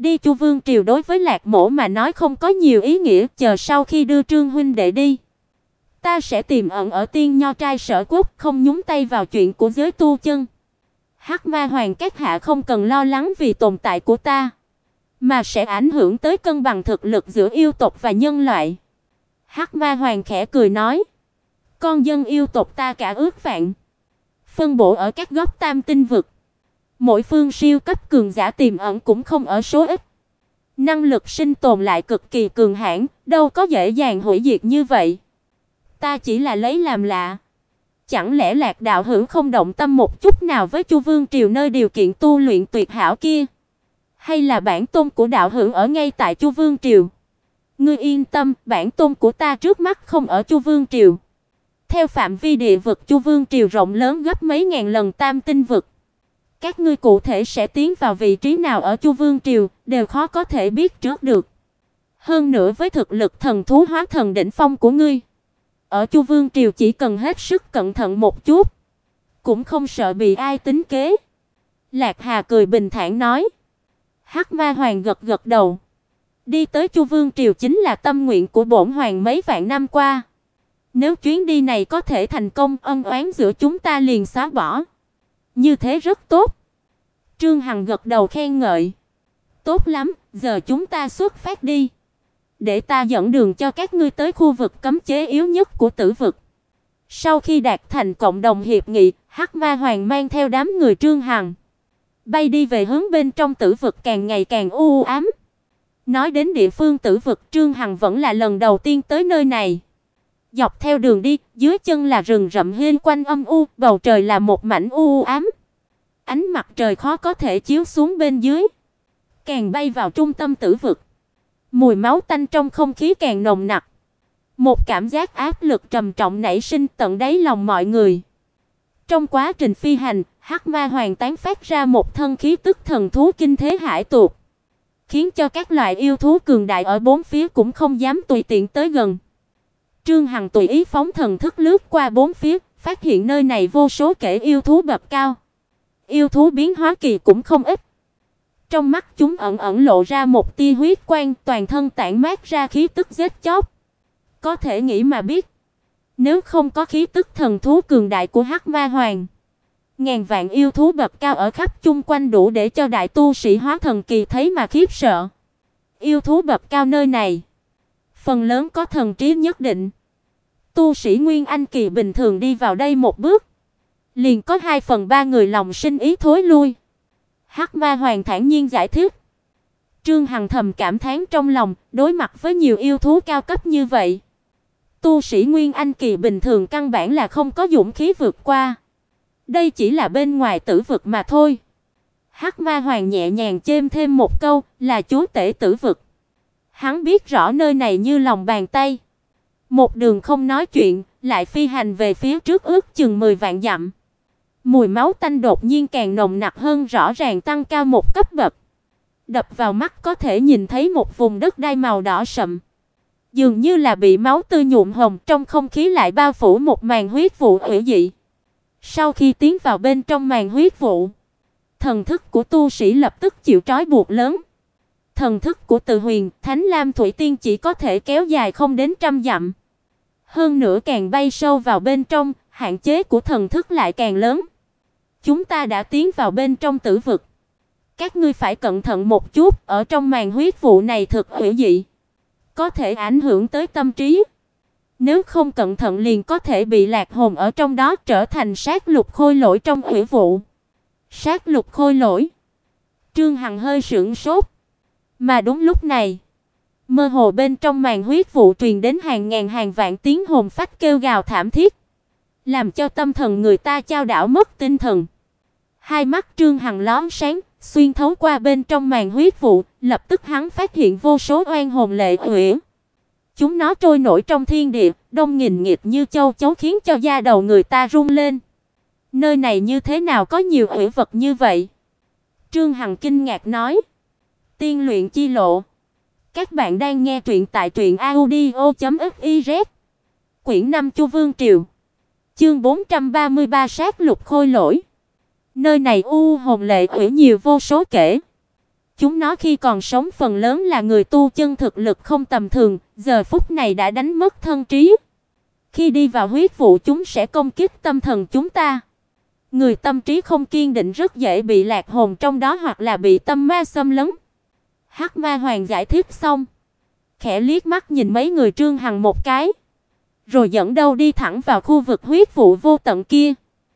Đi Chu Vương triều đối với Lạc Mỗ mà nói không có nhiều ý nghĩa, chờ sau khi đưa Trương huynh đệ đi, ta sẽ tìm ẩn ở Tiên Nho trai Sở Quốc, không nhúng tay vào chuyện của giới tu chân. Hắc Ma Hoàng các hạ không cần lo lắng vì tồn tại của ta, mà sẽ ảnh hưởng tới cân bằng thực lực giữa yêu tộc và nhân loại. Hắc Ma Hoàng khẽ cười nói, con dân yêu tộc ta cả ước vạn, phân bổ ở các góc Tam Tinh vực. Mỗi phương siêu cấp cường giả tiềm ẩn cũng không ở số ít. Năng lực sinh tồn lại cực kỳ cường hãn, đâu có dễ dàng hủy diệt như vậy. Ta chỉ là lấy làm lạ. Chẳng lẽ Lạc đạo hữu không động tâm một chút nào với Chu Vương triều nơi điều kiện tu luyện tuyệt hảo kia? Hay là bản tôn của đạo hữu ở ngay tại Chu Vương triều? Ngươi yên tâm, bản tôn của ta trước mắt không ở Chu Vương triều. Theo phạm vi địa vực Chu Vương triều rộng lớn gấp mấy ngàn lần Tam Tinh vực. Các ngươi cụ thể sẽ tiến vào vị trí nào ở Chu Vương triều đều khó có thể biết trước được. Hơn nữa với thực lực thần thú hóa thần đỉnh phong của ngươi, ở Chu Vương triều chỉ cần hết sức cẩn thận một chút, cũng không sợ bị ai tính kế. Lạc Hà cười bình thản nói. Hắc Ma Hoàng gật gật đầu. Đi tới Chu Vương triều chính là tâm nguyện của bổn hoàng mấy vạn năm qua. Nếu chuyến đi này có thể thành công, ân oán giữa chúng ta liền xóa bỏ. Như thế rất tốt. Trương Hằng gật đầu khen ngợi. Tốt lắm, giờ chúng ta xuất phát đi. Để ta dẫn đường cho các ngươi tới khu vực cấm chế yếu nhất của tử vực. Sau khi đạt thành cộng đồng hiệp nghị, Hắc Ma Hoàng mang theo đám người Trương Hằng bay đi về hướng bên trong tử vực càng ngày càng u ám. Nói đến địa phương tử vực, Trương Hằng vẫn là lần đầu tiên tới nơi này. Dọc theo đường đi, dưới chân là rừng rậm hiên quanh âm u, bầu trời là một mảnh u ám. Ánh mặt trời khó có thể chiếu xuống bên dưới. Càng bay vào trung tâm tử vực, mùi máu tanh trong không khí càng nồng nặc. Một cảm giác áp lực trầm trọng nảy sinh tận đáy lòng mọi người. Trong quá trình phi hành, Hắc Ma Hoàng tán phát ra một thân khí tức thần thú kinh thế hải tuột, khiến cho các loại yêu thú cường đại ở bốn phía cũng không dám tùy tiện tới gần. Trương Hằng tùy ý phóng thần thức lướt qua bốn phía, phát hiện nơi này vô số kể yêu thú bậc cao. Yêu thú biến hóa kỳ cũng không ít. Trong mắt chúng ẩn ẩn lộ ra một tia huyết quang, toàn thân tản mát ra khí tức giết chóc. Có thể nghĩ mà biết, nếu không có khí tức thần thú cường đại của Hắc Ma Hoàng, ngàn vạn yêu thú bậc cao ở khắp chung quanh đủ để cho đại tu sĩ hóa thần kỳ thấy mà khiếp sợ. Yêu thú bậc cao nơi này, phần lớn có thần trí nhất định. Tu sĩ Nguyên Anh kỳ bình thường đi vào đây một bước, liền có 2/3 người lòng sinh ý thối lui. Hắc Ma Hoàng thản nhiên giải thích. Trương Hằng thầm cảm thán trong lòng, đối mặt với nhiều yêu thú cao cấp như vậy, tu sĩ Nguyên Anh kỳ bình thường căn bản là không có dũng khí vượt qua. Đây chỉ là bên ngoài tử vực mà thôi. Hắc Ma Hoàng nhẹ nhàng chêm thêm một câu, là chúa tể tử vực. Hắn biết rõ nơi này như lòng bàn tay. Một đường không nói chuyện, lại phi hành về phía trước ước chừng 10 vạn dặm. Mùi máu tanh đột nhiên càng nồng nặc hơn, rõ ràng tăng cao một cấp bậc. Đập vào mắt có thể nhìn thấy một vùng đất đai màu đỏ sậm, dường như là bị máu tươi nhuộm hồng, trong không khí lại bao phủ một màn huyết vụ hủy dị. Sau khi tiến vào bên trong màn huyết vụ, thần thức của tu sĩ lập tức chịu trói buộc lớn. Thần thức của Từ Huyền, Thánh Lam Thủy Tiên chỉ có thể kéo dài không đến 100 dặm. Hơn nữa càng bay sâu vào bên trong, hạn chế của thần thức lại càng lớn. Chúng ta đã tiến vào bên trong tử vực. Các ngươi phải cẩn thận một chút, ở trong màn huyết vụ này thực hủy dị, có thể ảnh hưởng tới tâm trí. Nếu không cẩn thận liền có thể bị lạc hồn ở trong đó, trở thành sát lục khôi lỗi trong hủy vụ. Sát lục khôi lỗi? Trương Hằng hơi sửng sốt. Mà đúng lúc này, mơ hồ bên trong màn huyết vụ truyền đến hàng ngàn hàng vạn tiếng hồn phách kêu gào thảm thiết, làm cho tâm thần người ta chao đảo mất tinh thần. Hai mắt Trương Hằng lóe sáng, xuyên thấu qua bên trong màn huyết vụ, lập tức hắn phát hiện vô số oan hồn lệ uyển. Chúng nó trôi nổi trong thiên địa, đông nghìn nghịt như châu chấu, khiến cho da đầu người ta run lên. Nơi này như thế nào có nhiều uyển vật như vậy? Trương Hằng kinh ngạc nói. Tiên luyện chi lộ. Các bạn đang nghe truyện tại truyệnaudio.fiz. Quyển 5 Chu Vương triều. Chương 433 sát lục khôi lỗi. Nơi này u hồn lệ uyển nhiều vô số kể. chúng nó khi còn sống phần lớn là người tu chân thực lực không tầm thường, giờ phút này đã đánh mất thân trí. Khi đi vào huyết vụ chúng sẽ công kích tâm thần chúng ta. Người tâm trí không kiên định rất dễ bị lạc hồn trong đó hoặc là bị tâm ma xâm lấn. Hắc Ma Hoàng giải thích xong, khẽ liếc mắt nhìn mấy người Trương Hằng một cái, rồi dẫn đầu đi thẳng vào khu vực huyết vụ vô tận kia.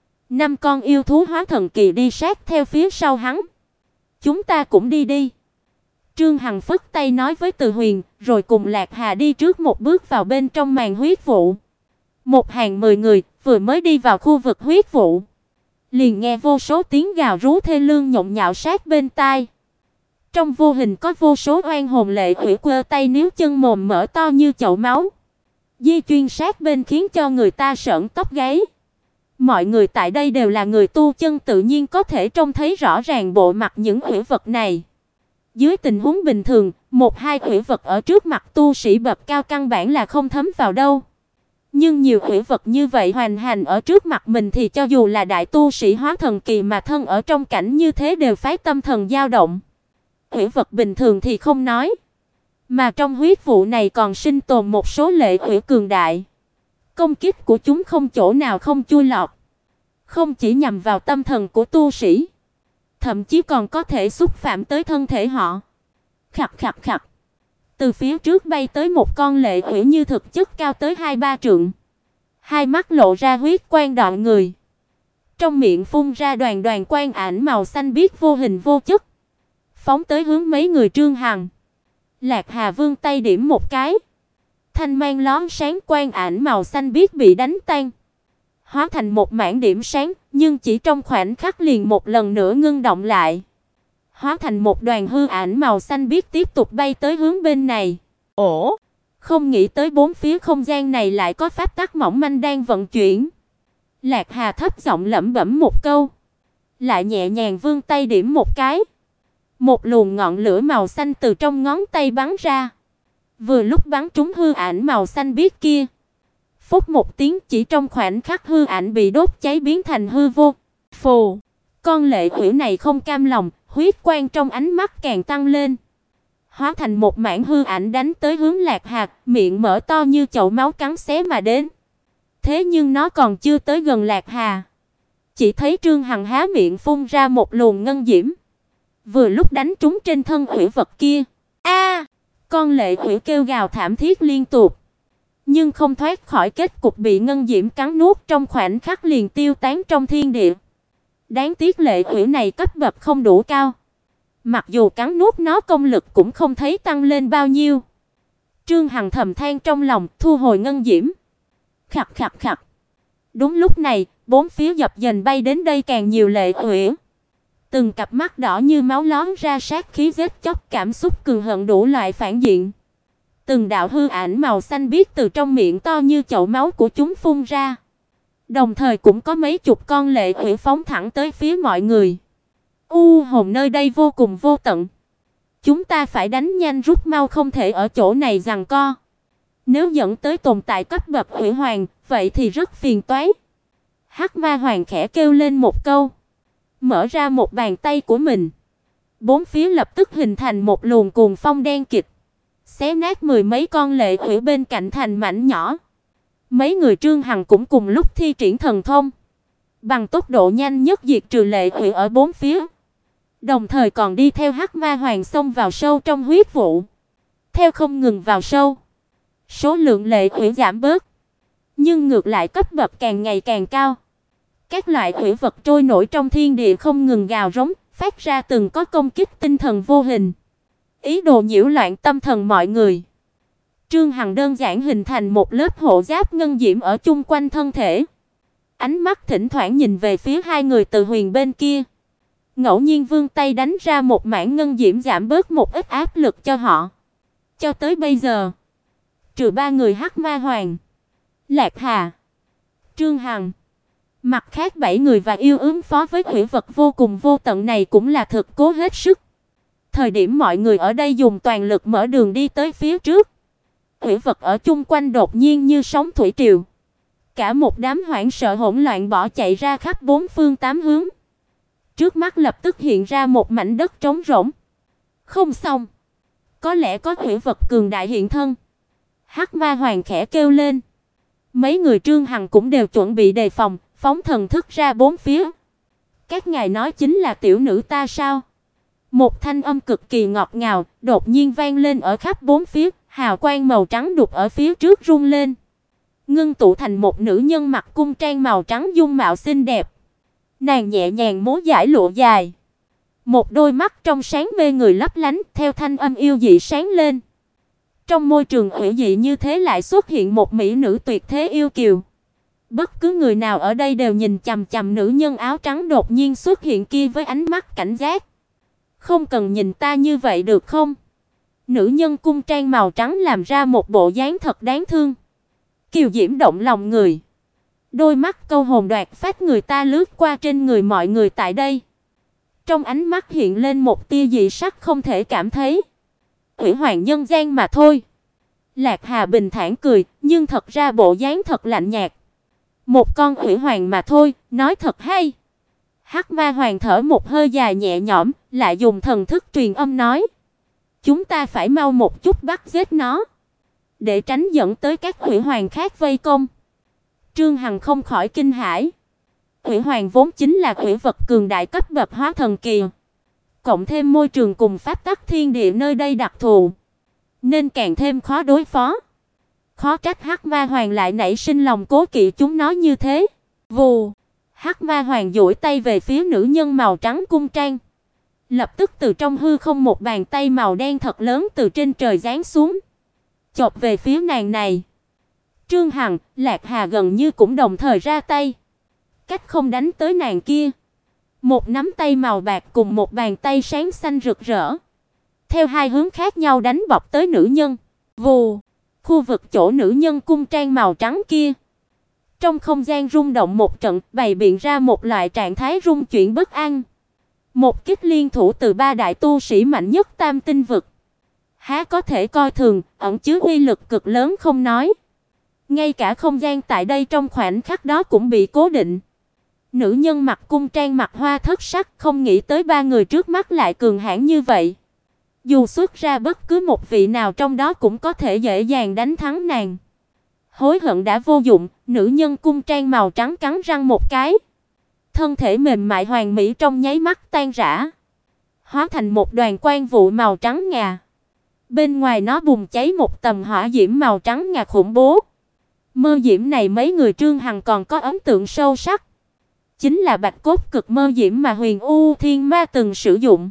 5 con yêu thú hóa thần kỳ đi sát theo phía sau hắn. Chúng ta cũng đi đi. Trương Hằng phất tay nói với Từ Huyền, rồi cùng Lạc Hà đi trước một bước vào bên trong màn huyết vụ. Một hàng 10 người vừa mới đi vào khu vực huyết vụ, liền nghe vô số tiếng gào rú thê lương nhộn nhạo sát bên tai. Trong vô hình có vô số oan hồn lệ quỷ quơ tay níu chân mồm mở to như chậu máu, di chuyên sát bên khiến cho người ta sởn tóc gáy. Mọi người tại đây đều là người tu chân, tự nhiên có thể trông thấy rõ ràng bộ mặt những quỷ vật này. Dưới tình huống bình thường, một hai quỷ vật ở trước mặt tu sĩ bậc cao căn bản là không thấm vào đâu. Nhưng nhiều quỷ vật như vậy hoành hành ở trước mặt mình thì cho dù là đại tu sĩ hóa thần kỳ mà thân ở trong cảnh như thế đều phái tâm thần dao động. Quỷ vật bình thường thì không nói, mà trong huyết vụ này còn sinh tồn một số lệ quỷ cường đại. Công kích của chúng không chỗ nào không chui lọt, không chỉ nhằm vào tâm thần của tu sĩ, thậm chí còn có thể xúc phạm tới thân thể họ. Khặt khặt khặt. Từ phía trước bay tới một con lệ quỷ như thực chất cao tới 2-3 trượng, hai mắt lộ ra huyết quang đọng người, trong miệng phun ra đoàn đoàn quang ảnh màu xanh biếc vô hình vô chất, phóng tới hướng mấy người Trương Hằng. Lạc Hà vươn tay điểm một cái, thanh mang lóe sáng quang ảnh màu xanh biếc bị đánh tan, hóa thành một mảng điểm sáng, nhưng chỉ trong khoảnh khắc liền một lần nữa ngưng động lại, hóa thành một đoàn hư ảnh màu xanh biếc tiếp tục bay tới hướng bên này. Ồ, không nghĩ tới bốn phía không gian này lại có pháp tắc mỏng manh đang vận chuyển. Lạc Hà thấp giọng lẩm bẩm một câu, lại nhẹ nhàng vươn tay điểm một cái. Một luồng ngọn lửa màu xanh từ trong ngón tay bắn ra, vừa lúc bắn trúng hư ảnh màu xanh biếc kia. Phút một tiếng, chỉ trong khoảnh khắc hư ảnh bị đốt cháy biến thành hư vô. Phù, con lệ quỷ này không cam lòng, huyết quang trong ánh mắt càng tăng lên, hóa thành một mảng hư ảnh đánh tới hướng Lạc Hà, miệng mở to như chậu máu cắn xé mà đến. Thế nhưng nó còn chưa tới gần Lạc Hà, chỉ thấy Trương Hằng há miệng phun ra một luồng ngân diễm, vừa lúc đánh trúng trên thân quỷ vật kia. A! Con lệ quỷ kêu gào thảm thiết liên tục, nhưng không thoát khỏi kết cục bị ngân diễm cắn nuốt, trong khoảnh khắc liền tiêu tán trong thiên địa. Đáng tiếc lệ quỷ này cấp bậc không đủ cao, mặc dù cắn nuốt nó công lực cũng không thấy tăng lên bao nhiêu. Trương Hằng thầm than trong lòng, thu hồi ngân diễm. Khặt khặt khặt. Đúng lúc này, bốn phía dập dềnh bay đến đây càng nhiều lệ quỷ. Từng cặp mắt đỏ như máu lóm ra sát khí giết chóc, cảm xúc cường hận đủ loại phản diện. Từng đạo hư ảnh màu xanh biếc từ trong miệng to như chậu máu của chúng phun ra. Đồng thời cũng có mấy chục con lệ quỷ phóng thẳng tới phía mọi người. Hồn nơi đây vô cùng vô tận. Chúng ta phải đánh nhanh rút mau, không thể ở chỗ này giằng co. Nếu dẫn tới tồn tại cấp bậc quỷ hoàng, vậy thì rất phiền toái. Hắc Ma Hoàng khẽ kêu lên một câu, mở ra một bàn tay của mình. Bốn phía lập tức hình thành một luồng cuồng phong đen kịt, xé nát mười mấy con lệ quỷ bên cạnh thành mảnh nhỏ. Mấy người Trương Hằng cũng cùng lúc thi triển thần thông, bằng tốc độ nhanh nhất diệt trừ lệ quỷ ở bốn phía, đồng thời còn đi theo Hắc Ma Hoàng xông vào sâu trong huyết vụ. Theo không ngừng vào sâu, số lượng lệ quỷ giảm bớt, nhưng ngược lại cấp bậc càng ngày càng cao. Các loại quỷ vật trôi nổi trong thiên địa không ngừng gào rống, phát ra từng có công kích tinh thần vô hình, ý đồ nhiễu loạn tâm thần mọi người. Trương Hằng đơn giản hình thành một lớp hộ giáp ngân diễm ở chung quanh thân thể, ánh mắt thỉnh thoảng nhìn về phía hai người Từ Huyền bên kia, ngẫu nhiên vươn tay đánh ra một mảng ngân diễm giảm bớt một ít áp lực cho họ. Cho tới bây giờ, trừ ba người Hắc Ma Hoàng, Lạc Hà, Trương Hằng, mặt khác 7 người và yêu ứng phó với quỷ vật vô cùng vô tận này cũng là thực cố hết sức. Thời điểm mọi người ở đây dùng toàn lực mở đường đi tới phía trước, quỷ vật ở chung quanh đột nhiên như sóng thủy triều, cả một đám hoảng sợ hỗn loạn bỏ chạy ra khắp bốn phương tám hướng. Trước mắt lập tức hiện ra một mảnh đất trống rỗng, Không xong, có lẽ có quỷ vật cường đại hiện thân. Hắc Ma Hoàng khẽ kêu lên. Mấy người Trương Hằng cũng đều chuẩn bị đề phòng, phóng thần thức ra bốn phía. Các ngài nói chính là tiểu nữ ta sao? Một thanh âm cực kỳ ngọt ngào đột nhiên vang lên ở khắp bốn phía, hào quang màu trắng đục ở phía trước rung lên, ngưng tụ thành một nữ nhân mặc cung trang màu trắng dung mạo xinh đẹp. Nàng nhẹ nhàng múa dải lụa dài, một đôi mắt trong sáng mê người lấp lánh, theo thanh âm yêu dị sáng lên. Trong môi trường ủy dị như thế lại xuất hiện một mỹ nữ tuyệt thế yêu kiều. Bất cứ người nào ở đây đều nhìn chằm chằm nữ nhân áo trắng đột nhiên xuất hiện kia với ánh mắt cảnh giác. Không cần nhìn ta như vậy được không? Nữ nhân cung trang màu trắng làm ra một bộ dáng thật đáng thương, kiều diễm động lòng người. Đôi mắt câu hồn đoạt phách người ta lướt qua trên người mọi người tại đây. Trong ánh mắt hiện lên một tia dị sắc không thể cảm thấy. Ủy hoàng nhân gian mà thôi. Lạc Hà bình thản cười, nhưng thật ra bộ dáng thật lạnh nhạt. Một con ủy hoàng mà thôi, nói thật hay. Hắc Ma Hoàng thở một hơi dài nhẹ nhõm, lại dùng thần thức truyền âm nói: chúng ta phải mau một chút bắt giết nó, để tránh dẫn tới các ủy hoàng khác vây công. Trương Hằng không khỏi kinh hãi. Ủy hoàng vốn chính là ủy vật cường đại cấp bậc hóa thần kỳ, cộng thêm môi trường cùng pháp tắc thiên địa nơi đây đặc thù, nên càng thêm khó đối phó. Khó trách Hắc Ma Hoàng lại nảy sinh lòng cố kỵ chúng nó như thế. Vù, Hắc Ma Hoàng duỗi tay về phía nữ nhân màu trắng cung trang. Lập tức từ trong hư không một bàn tay màu đen thật lớn từ trên trời giáng xuống, chộp về phía nàng này. Trương Hằng, Lạc Hà gần như cũng đồng thời ra tay, cách không đánh tới nàng kia. Một nắm tay màu bạc cùng một bàn tay sáng xanh rực rỡ, theo hai hướng khác nhau đánh bọc tới nữ nhân. Vù, khu vực chỗ nữ nhân cung trang màu trắng kia, trong không gian rung động một trận, bày biện ra một loại trạng thái rung chuyển bất an. Một kích liên thủ từ ba đại tu sĩ mạnh nhất Tam Tinh vực, há có thể coi thường, ẩn chứa uy lực cực lớn không nói. Ngay cả không gian tại đây trong khoảnh khắc đó cũng bị cố định. Nữ nhân mặc cung trang mặc hoa thất sắc, không nghĩ tới ba người trước mắt lại cường hãn như vậy. Dù xuất ra bất cứ một vị nào trong đó cũng có thể dễ dàng đánh thắng nàng. Hối hận đã vô dụng, nữ nhân cung trang màu trắng cắn răng một cái. Thân thể mềm mại hoàn mỹ trong nháy mắt tan rã, hóa thành một đoàn quang vụ màu trắng ngà. Bên ngoài nó bùng cháy một tầng hỏa diễm màu trắng ngà khủng bố. Mơ diễm này mấy người Trương Hằng còn có ấn tượng sâu sắc, chính là bạch cốt cực mơ diễm mà Huyền U Thiên Ma từng sử dụng.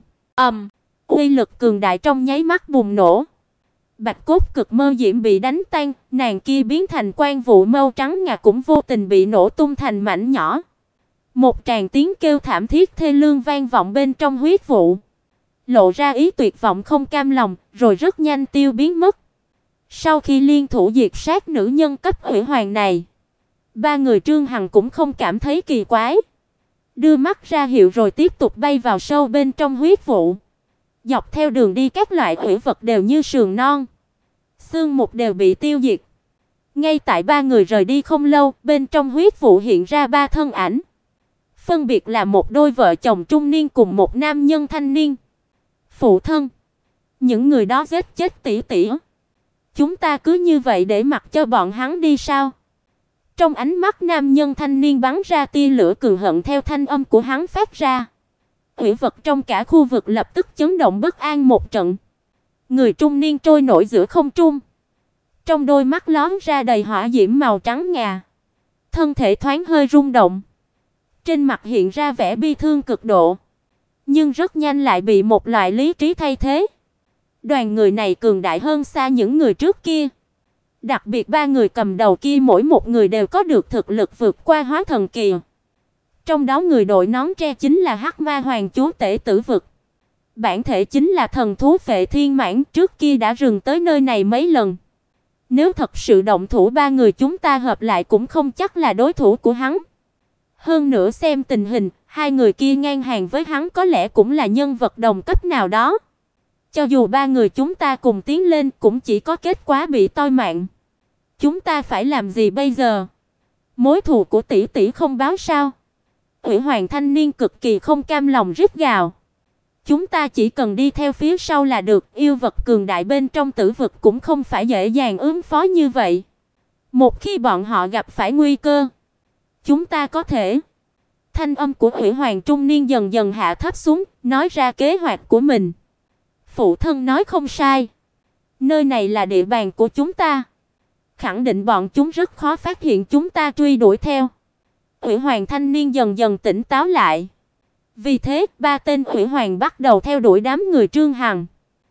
Uy lực cường đại trong nháy mắt bùng nổ. Bạch cốt cực mơ diễm bị đánh tan, nàng kia biến thành quang vụ màu trắng ngà cũng vô tình bị nổ tung thành mảnh nhỏ. Một tràng tiếng kêu thảm thiết thê lương vang vọng bên trong huyết vụ, lộ ra ý tuyệt vọng không cam lòng, rồi rất nhanh tiêu biến mất. Sau khi liên thủ diệt sát nữ nhân cấp ủy hoàng này, ba người Trương Hằng cũng không cảm thấy kỳ quái, đưa mắt ra hiệu rồi tiếp tục bay vào sâu bên trong huyết vụ. Dọc theo đường đi các loại ủy vật đều như sườn non, xương mục đều bị tiêu diệt. Ngay tại ba người rời đi không lâu, bên trong huyết vụ hiện ra ba thân ảnh, phân biệt là một đôi vợ chồng trung niên cùng một nam nhân thanh niên. Phụ thân, những người đó giết chết tỷ tỷ, chúng ta cứ như vậy để mặc cho bọn hắn đi sao? Trong ánh mắt nam nhân thanh niên bắn ra tia lửa cường hận theo thanh âm của hắn phát ra. Ủy vật trong cả khu vực lập tức chấn động bất an một trận. Người trung niên trôi nổi giữa không trung, trong đôi mắt lóe ra đầy hỏa diễm màu trắng ngà, thân thể thoáng hơi rung động, trên mặt hiện ra vẻ bi thương cực độ, nhưng rất nhanh lại bị một loại lý trí thay thế. Đoàn người này cường đại hơn xa những người trước kia. Đặc biệt ba người cầm đầu kia mỗi một người đều có được thực lực vượt qua hóa thần kỳ. Trong đó người đội nón tre chính là Hắc Ma Hoàng chúa tể Tử vực. Bản thể chính là thần thú Phệ Thiên Mãn, trước kia đã rừng tới nơi này mấy lần. Nếu thật sự động thủ ba người chúng ta hợp lại cũng không chắc là đối thủ của hắn. Hơn nữa xem tình hình, hai người kia ngang hàng với hắn có lẽ cũng là nhân vật đồng cấp nào đó. Cho dù ba người chúng ta cùng tiến lên cũng chỉ có kết quả bị toi mạng. Chúng ta phải làm gì bây giờ? Mối thù của tỷ tỷ không báo sao? Ủy hoàng thanh niên cực kỳ không cam lòng rít gào. Chúng ta chỉ cần đi theo phía sau là được, yêu vật cường đại bên trong tử vực cũng không phải dễ dàng ứng phó như vậy. Một khi bọn họ gặp phải nguy cơ, chúng ta có thể. Thanh âm của Hủy Hoàng trung niên dần dần hạ thấp xuống, nói ra kế hoạch của mình. Phụ thân nói không sai. Nơi này là địa bàn của chúng ta. Khẳng định bọn chúng rất khó phát hiện chúng ta truy đuổi theo. Hủy Hoàng thanh niên dần dần tỉnh táo lại. Vì thế, ba tên Hủy Hoàng bắt đầu theo đuổi đám người Trương Hằng.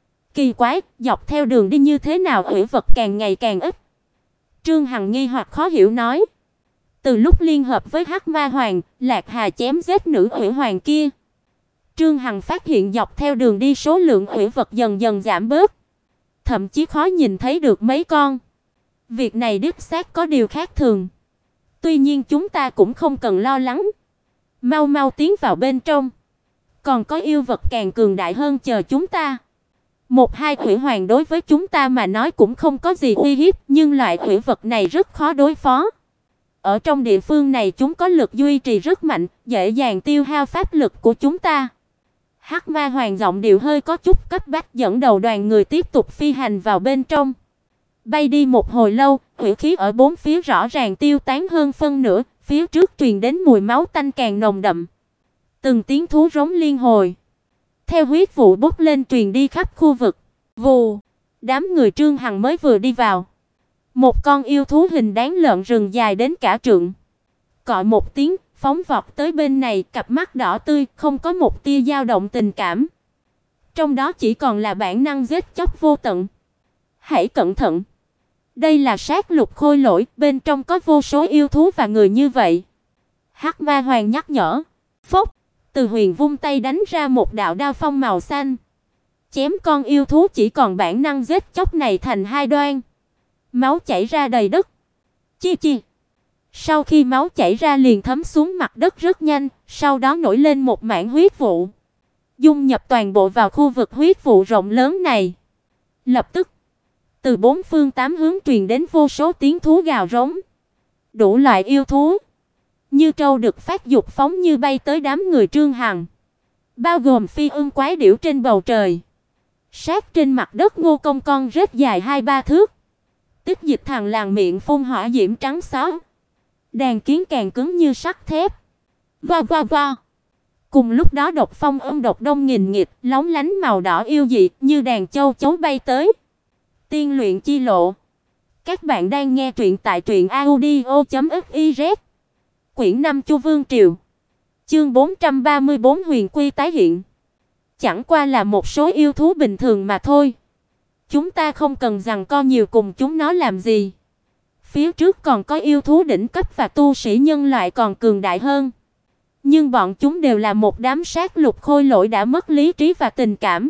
Kỳ quái, dọc theo đường đi như thế nào hủy vật càng ngày càng ít. Trương Hằng nghi hoặc khó hiểu nói. Từ lúc liên hợp với Hắc Ma Hoàng, Lạc Hà chém giết nữ Hủy Hoàng kia, Trương Hằng phát hiện dọc theo đường đi số lượng hủy vật dần dần giảm bớt, thậm chí khó nhìn thấy được mấy con. Việc này đích xác có điều khác thường. Tuy nhiên chúng ta cũng không cần lo lắng. Mau mau tiến vào bên trong. Còn có yêu vật càng cường đại hơn chờ chúng ta. Một hai hủy hoàng đối với chúng ta mà nói cũng không có gì uy hiếp, nhưng loại hủy vật này rất khó đối phó. Ở trong địa phương này chúng có lực duy trì rất mạnh, dễ dàng tiêu hao pháp lực của chúng ta. Hắc Ma Hoàng giọng điệu hơi có chút cấp bách dẫn đầu đoàn người tiếp tục phi hành vào bên trong. Bay đi một hồi lâu, hủy khí ở bốn phía rõ ràng tiêu tán hơn phân nửa, phía trước truyền đến mùi máu tanh càng nồng đậm. Từng tiếng thú rống liên hồi, theo huyết vụ bốc lên truyền đi khắp khu vực. Vù, đám người Trương Hằng mới vừa đi vào, một con yêu thú hình đáng lợn rừng dài đến cả trượng, cọ một tiếng, phóng vọt tới bên này, cặp mắt đỏ tươi, không có một tia dao động tình cảm. Trong đó chỉ còn là bản năng giết chóc vô tận. Hãy cẩn thận. Đây là sát lục khôi lỗi, bên trong có vô số yêu thú và người như vậy. Hắc Ma Hoàng nhắc nhở. Phốc, Từ Huyền vung tay đánh ra một đạo đao phong màu xanh, chém con yêu thú chỉ còn bản năng giết chóc này thành hai đoan. Máu chảy ra đầy đất. Chi chi. Sau khi máu chảy ra liền thấm xuống mặt đất rất nhanh, sau đó nổi lên một mảng huyết vụ, dung nhập toàn bộ vào khu vực huyết vụ rộng lớn này. Lập tức, từ bốn phương tám hướng truyền đến vô số tiếng thú gào rống. Đủ loại yêu thú như trâu được phát dục phóng như bay tới đám người Trương Hằng, bao gồm phi ưng quái điểu trên bầu trời. Sát trên mặt đất ngô công con rết dài 2-3 thước. Tích Dịch thằng làng miệng phun hỏa diễm trắng xóa. Đàn kiến càng cứng như sắt thép. Va. Cùng lúc đó độc phong âm độc đông nghìn nghịt, lóng lánh màu đỏ yêu dị như đàn châu chấu bay tới. Tiên luyện chi lộ. Các bạn đang nghe truyện tại truyệnaudio.fiz. Quyển 5 Chu Vương Triều. Chương 434 Huyền Quy tái hiện. Chẳng qua là một số yêu thú bình thường mà thôi. Chúng ta không cần giằng co nhiều cùng chúng nó làm gì. Phía trước còn có yêu thú đỉnh cấp và tu sĩ nhân loại còn cường đại hơn. Nhưng bọn chúng đều là một đám sát lục khôi lỗi đã mất lý trí và tình cảm.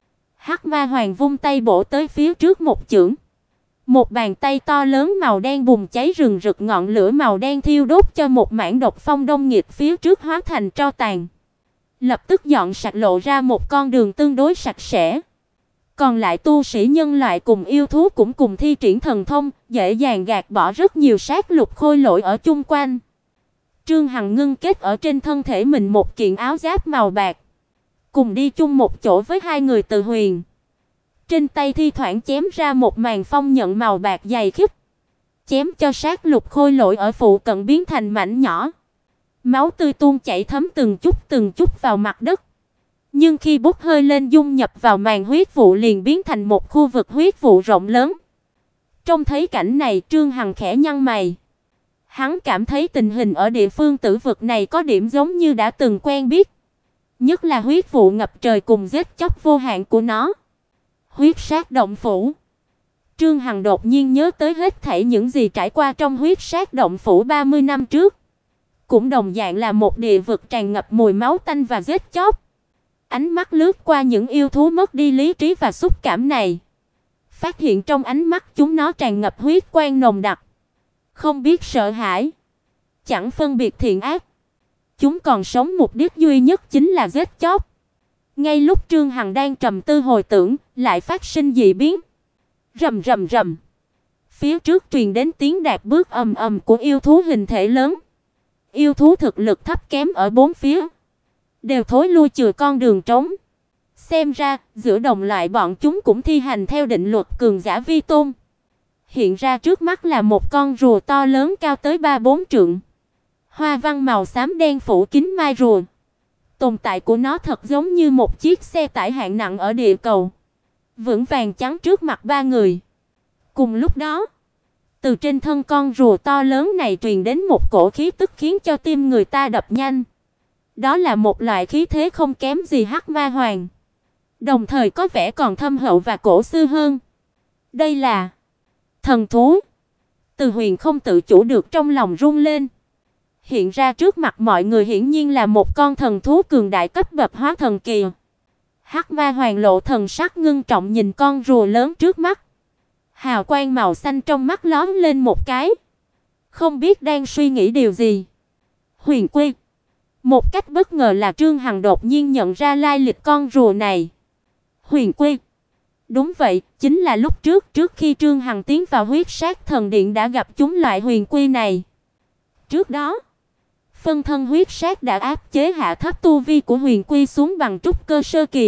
Hắc Ma Hoàng vung tay bổ tới phía trước một chưởng. Một bàn tay to lớn màu đen bùng cháy rừng rực, ngọn lửa màu đen thiêu đốt cho một mảng độc phong đông nghịt phía trước hóa thành tro tàn. Lập tức dọn sạch, lộ ra một con đường tương đối sạch sẽ. Còn lại tu sĩ nhân loại cùng yêu thú cũng cùng thi triển thần thông, dễ dàng gạt bỏ rất nhiều sát lục khôi lỗi ở chung quanh. Trương Hằng ngưng kết ở trên thân thể mình một kiện áo giáp màu bạc, cùng đi chung một chỗ với hai người Từ Huyền. Trên tay thi thoảng chém ra một màn phong nhận màu bạc dày khít, chém cho sát lục khôi lỗi ở phụ cận biến thành mảnh nhỏ. Máu tươi tuôn chảy thấm từng chút vào mặt đất. Nhưng khi bốc hơi lên dung nhập vào màn huyết vụ liền biến thành một khu vực huyết vụ rộng lớn. Trông thấy cảnh này, Trương Hằng khẽ nhăn mày. Hắn cảm thấy tình hình ở địa phương tử vực này có điểm giống như đã từng quen biết. Nhất là huyết vụ ngập trời cùng giết chóc vô hạn của nó. Huyết sát động phủ. Trương Hằng đột nhiên nhớ tới hết thảy những gì trải qua trong huyết sát động phủ 30 năm trước. Cũng đồng dạng là một địa vực tràn ngập mùi máu tanh và giết chóc. Ánh mắt lướt qua những yêu thú mất đi lý trí và xúc cảm này, phát hiện trong ánh mắt chúng nó tràn ngập huyết quang nồng đặc, không biết sợ hãi, chẳng phân biệt thiện ác. Chúng còn sống mục đích duy nhất chính là giết chóc. Ngay lúc Trương Hằng đang trầm tư hồi tưởng, lại phát sinh dị biến. Rầm rầm rầm. Phía trước truyền đến tiếng đạp bước ầm ầm của yêu thú hình thể lớn. Yêu thú thực lực thấp kém ở bốn phía đều thối lui chừa con đường trống. Xem ra, giữa đồng loại bọn chúng cũng thi hành theo định luật cường giả vi tôn. Hiện ra trước mắt là một con rùa to lớn cao tới 3-4 trượng. Hoa văn màu xám đen phủ kín mai rùa. Tồn tại của nó thật giống như một chiếc xe tải hạng nặng ở địa cầu, vững vàng chắn trước mặt ba người. Cùng lúc đó, từ trên thân con rùa to lớn này truyền đến một cổ khí tức khiến cho tim người ta đập nhanh. Đó là một loại khí thế không kém gì Hắc Ma Hoàng, đồng thời có vẻ còn thâm hậu và cổ xưa hơn. Đây là thần thú. Từ Huyền không tự chủ được trong lòng run lên. Hiện ra trước mặt mọi người hiển nhiên là một con thần thú cường đại cấp bậc hóa thần kỳ. Hắc Ma Hoàng lộ thần sắc ngưng trọng nhìn con rùa lớn trước mắt. Hào quang màu xanh trong mắt lóe lên một cái, không biết đang suy nghĩ điều gì. Huyền Quy. Một cách bất ngờ là Trương Hằng đột nhiên nhận ra lai lịch con rùa này. Huyền Quy. Đúng vậy, chính là lúc trước khi Trương Hằng tiến vào Huyết Sát Thần Điện đã gặp chúng loại huyền quy này. Trước đó, phân thân Huyết Sát đã áp chế hạ thấp tu vi của huyền quy xuống bằng trúc cơ sơ kỳ.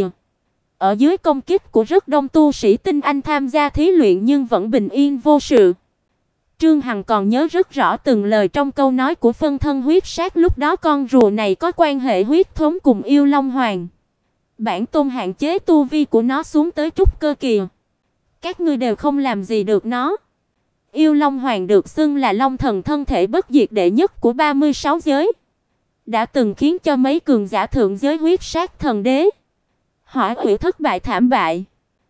Ở dưới công kích của rất đông tu sĩ tinh anh tham gia thí luyện nhưng vẫn bình yên vô sự. Trương Hằng còn nhớ rất rõ từng lời trong câu nói của phân thân Huyết Sát, lúc đó con rùa này có quan hệ huyết thống cùng Yêu Long Hoàng. Bản tôn hạn chế tu vi của nó xuống tới trúc cơ kỳ. Các ngươi đều không làm gì được nó. Yêu Long Hoàng được xưng là Long thần thân thể bất diệt đệ nhất của 36 giới, đã từng khiến cho mấy cường giả thượng giới Huyết Sát Thần Đế Hỏa Ủy thất bại thảm bại.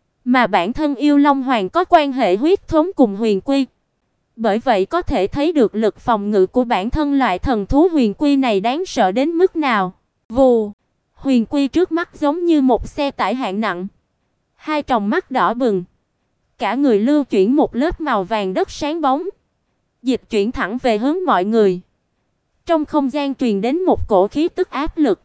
Mà bản thân Yêu Long Hoàng có quan hệ huyết thống cùng huyền quy. Bởi vậy có thể thấy được lực phòng ngự của bản thân loại thần thú huyền quy này đáng sợ đến mức nào. Vù, huyền quy trước mắt giống như một xe tải hạng nặng. Hai tròng mắt đỏ bừng, cả người lưu chuyển một lớp màu vàng đất sáng bóng, dịch chuyển thẳng về hướng mọi người. Trong không gian truyền đến một cổ khí tức áp lực.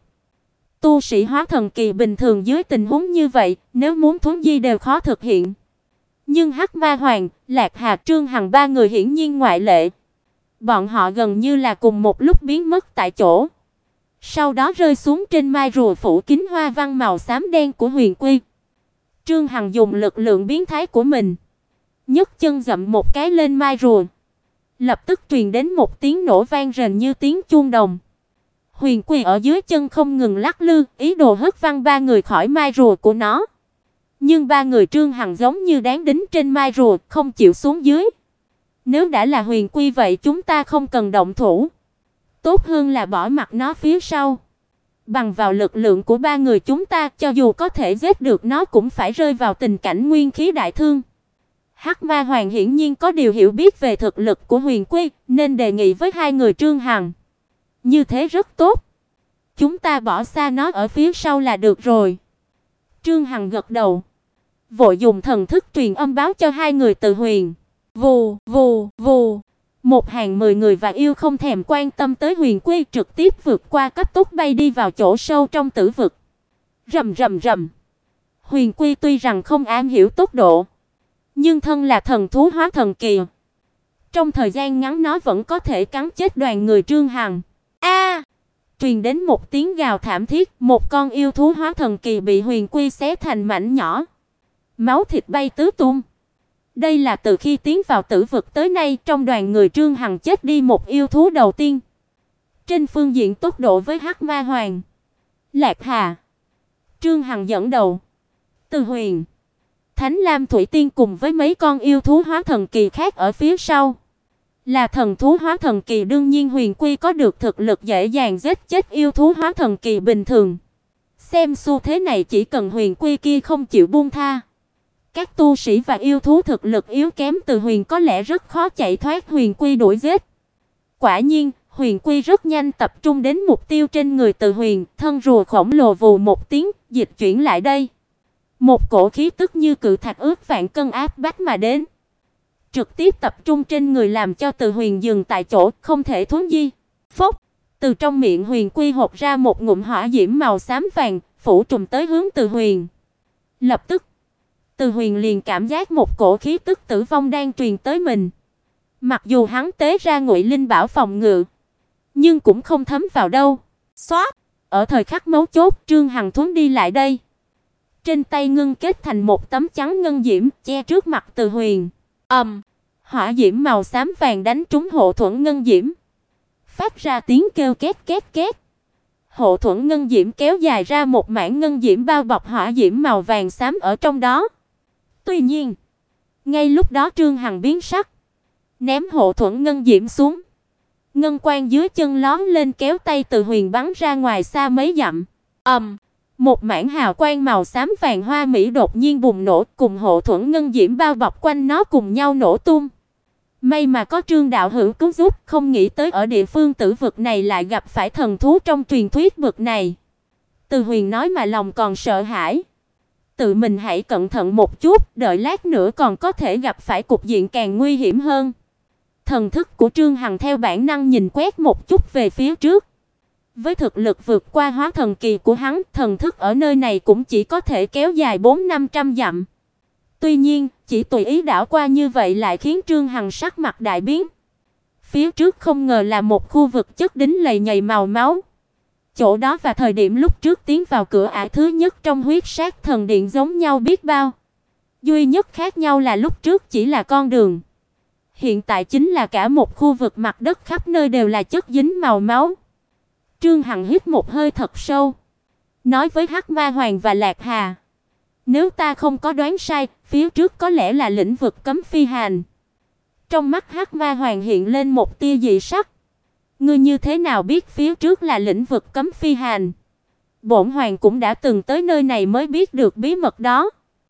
Tu sĩ hóa thần kỳ bình thường dưới tình huống như vậy, nếu muốn thuấn di đều khó thực hiện. Nhưng Hắc Ma Hoàng, Lạc Hà, Trương Hằng ba người hiển nhiên ngoại lệ. Bọn họ gần như là cùng một lúc biến mất tại chỗ, sau đó rơi xuống trên mai rùa phủ kín hoa văn màu xám đen của huyền quy. Trương Hằng dùng lực lượng biến thái của mình, nhấc chân dậm một cái lên mai rùa. Lập tức truyền đến một tiếng nổ vang rền như tiếng chuông đồng. Huyền quy ở dưới chân không ngừng lắc lư, ý đồ hất văng ba người khỏi mai rùa của nó. Nhưng ba người Trương Hằng giống như đáng đính trên mai rùa, không chịu xuống dưới. Nếu đã là huyền quy vậy chúng ta không cần động thủ. Tốt hơn là bỏ mặc nó phía sau. Bằng vào lực lượng của ba người chúng ta, cho dù có thể giết được nó cũng phải rơi vào tình cảnh nguyên khí đại thương. Hắc Ma Hoàng hiển nhiên có điều hiểu biết về thực lực của huyền quy, nên đề nghị với hai người Trương Hằng. Như thế rất tốt. Chúng ta bỏ xa nó ở phía sau là được rồi. Trương Hằng gật đầu, vội dùng thần thức truyền âm báo cho hai người Từ Huyền. Vù, vù, vù. Một hàng 10 người và yêu không thèm quan tâm tới huyền quy, trực tiếp vượt qua cấp tốc bay đi vào chỗ sâu trong tử vực. Rầm rầm rầm. Huyền quy tuy rằng không am hiểu tốc độ, nhưng thân là thần thú hóa thần kỳ, trong thời gian ngắn nó vẫn có thể cắn chết đoàn người Trương Hằng. A! Truyền đến một tiếng gào thảm thiết, một con yêu thú hóa thần kỳ bị huyền quy xé thành mảnh nhỏ, máu thịt bay tứ tung. Đây là từ khi tiến vào tử vực tới nay trong đoàn người Trương Hằng chết đi một yêu thú đầu tiên. Trên phương diện tốc độ với Hắc Ma Hoàng, Lạc Hà, Trương Hằng dẫn đầu. Từ Huyền, Thánh Lam Thủy Tiên cùng với mấy con yêu thú hóa thần kỳ khác ở phía sau. Là thần thú hóa thần kỳ, đương nhiên huyền quy có được thực lực dễ dàng giết chết yêu thú hóa thần kỳ bình thường. Xem xu thế này chỉ cần huyền quy kia không chịu buông tha, các tu sĩ và yêu thú thực lực yếu kém Từ Huyền có lẽ rất khó chạy thoát huyền quy đuổi giết. Quả nhiên, huyền quy rất nhanh tập trung đến mục tiêu trên người Từ Huyền, thân rùa khổng lồ vù một tiếng, dịch chuyển lại đây. Một cổ khí tức như cự thạch ước vạn cân áp bách mà đến, trực tiếp tập trung trên người làm cho Từ Huyền dừng tại chỗ, không thể thoát di. Phốc, từ trong miệng huyền quy hộc ra một ngụm hỏa diễm màu xám vàng, phủ trùm tới hướng Từ Huyền. Lập tức, Từ Huyền liền cảm giác một cổ khí tức tử vong đang truyền tới mình. Mặc dù hắn tế ra Ngụy Linh Bảo phòng ngự, nhưng cũng không thấm vào đâu. Xoát, ở thời khắc mấu chốt, Trương Hằng thoáng đi lại đây, trên tay ngưng kết thành một tấm chắn ngân diễm, che trước mặt Từ Huyền. Hỏa diễm màu xám vàng đánh trúng hộ thuẫn ngân diễm, phát ra tiếng kêu két két két. Hộ thuẫn ngân diễm kéo dài ra một mảng ngân diễm bao bọc hỏa diễm màu vàng xám ở trong đó. Tuy nhiên, ngay lúc đó Trương Hằng biến sắc, ném hộ thuẫn ngân diễm xuống. Ngân quang dưới chân lóe lên kéo tay Từ Huyền bắn ra ngoài xa mấy dặm. Một mảng hào quang màu xám vàng hoa mỹ đột nhiên bùng nổ, cùng hộ thuẫn ngân diễm bao bọc quanh nó cùng nhau nổ tung. May mà có Trương đạo hữu cứu giúp, không nghĩ tới ở địa phương tử vực này lại gặp phải thần thú trong truyền thuyết bực này. Từ Huyền nói mà lòng còn sợ hãi. Tự mình hãy cẩn thận một chút, đợi lát nữa còn có thể gặp phải cục diện càng nguy hiểm hơn. Thần thức của Trương Hằng theo bản năng nhìn quét một chút về phía trước. Với thực lực vượt qua hóa thần kỳ của hắn, thần thức ở nơi này cũng chỉ có thể kéo dài 400-500 dặm. Tuy nhiên, chỉ tùy ý đảo qua như vậy lại khiến Trương Hằng sắc mặt đại biến. Phía trước không ngờ là một khu vực chất đính lầy nhầy màu máu. Chỗ đó và thời điểm lúc trước tiến vào cửa ải thứ nhất trong huyết sát thần điện giống nhau biết bao. Duy nhất khác nhau là lúc trước chỉ là con đường. Hiện tại chính là cả một khu vực mặt đất khắp nơi đều là chất dính màu máu. Trương Hằng hít một hơi thật sâu, nói với Hắc Ma Hoàng và Lạc Hà: "Nếu ta không có đoán sai, phía trước có lẽ là lĩnh vực cấm phi hành." Trong mắt Hắc Ma Hoàng hiện lên một tia dị sắc. "Ngươi như thế nào biết phía trước là lĩnh vực cấm phi hành?" "Bổn hoàng cũng đã từng tới nơi này mới biết được bí mật đó.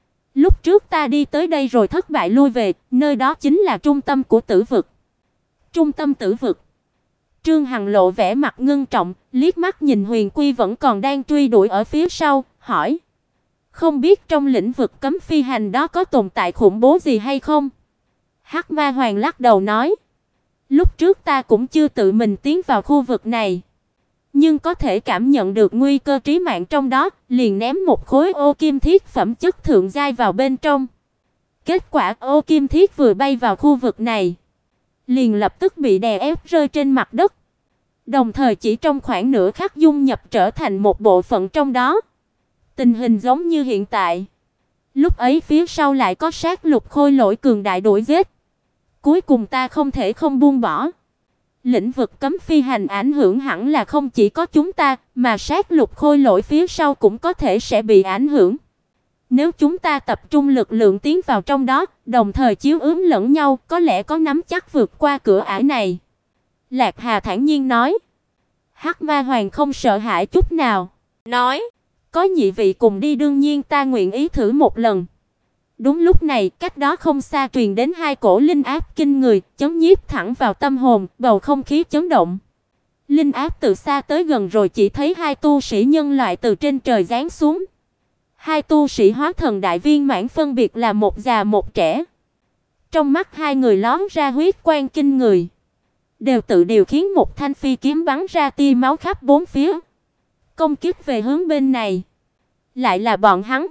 Lúc trước ta đi tới đây rồi thất bại lui về, nơi đó chính là trung tâm của tử vực." "Trung tâm tử vực?" Trương Hằng lộ vẻ mặt ngưng trọng, liếc mắt nhìn Huyền Quy vẫn còn đang truy đuổi ở phía sau, hỏi: "Không biết trong lĩnh vực cấm phi hành đó có tồn tại khủng bố gì hay không?" Hắc Ma Hoàng lắc đầu nói: "Lúc trước ta cũng chưa tự mình tiến vào khu vực này, nhưng có thể cảm nhận được nguy cơ trí mạng trong đó, liền ném một khối ô kim thiết phẩm chất thượng giai vào bên trong. Kết quả ô kim thiết vừa bay vào khu vực này, liền lập tức bị đè ép rơi trên mặt đất, đồng thời chỉ trong khoảng nửa khắc dung nhập trở thành một bộ phận trong đó. Tình hình giống như hiện tại. Lúc ấy phía sau lại có sát lục khôi lỗi cường đại đuổi giết. Cuối cùng ta không thể không buông bỏ. Lĩnh vực cấm phi hành ảnh hưởng hẳn là không chỉ có chúng ta, mà sát lục khôi lỗi phía sau cũng có thể sẽ bị ảnh hưởng. Nếu chúng ta tập trung lực lượng tiến vào trong đó, đồng thời chiếu ứng lẫn nhau, có lẽ có nắm chắc vượt qua cửa ải này." Lạc Hà thản nhiên nói. Hắc Ma Hoàng không sợ hãi chút nào, nói: "Có nhị vị cùng đi đương nhiên ta nguyện ý thử một lần." Đúng lúc này, cách đó không xa truyền đến hai cổ linh áp kinh người, chấn nhiếp thẳng vào tâm hồn, bầu không khí chấn động. Linh áp từ xa tới gần rồi chỉ thấy hai tu sĩ nhân loại từ trên trời giáng xuống. Hai tu sĩ hóa thần đại viên mãn phân biệt là một già một trẻ. Trong mắt hai người lóe ra huyết quang kinh người, đều tự điều khiến một thanh phi kiếm bắn ra tia máu khắp bốn phía, công kích về hướng bên này. Lại là bọn hắn.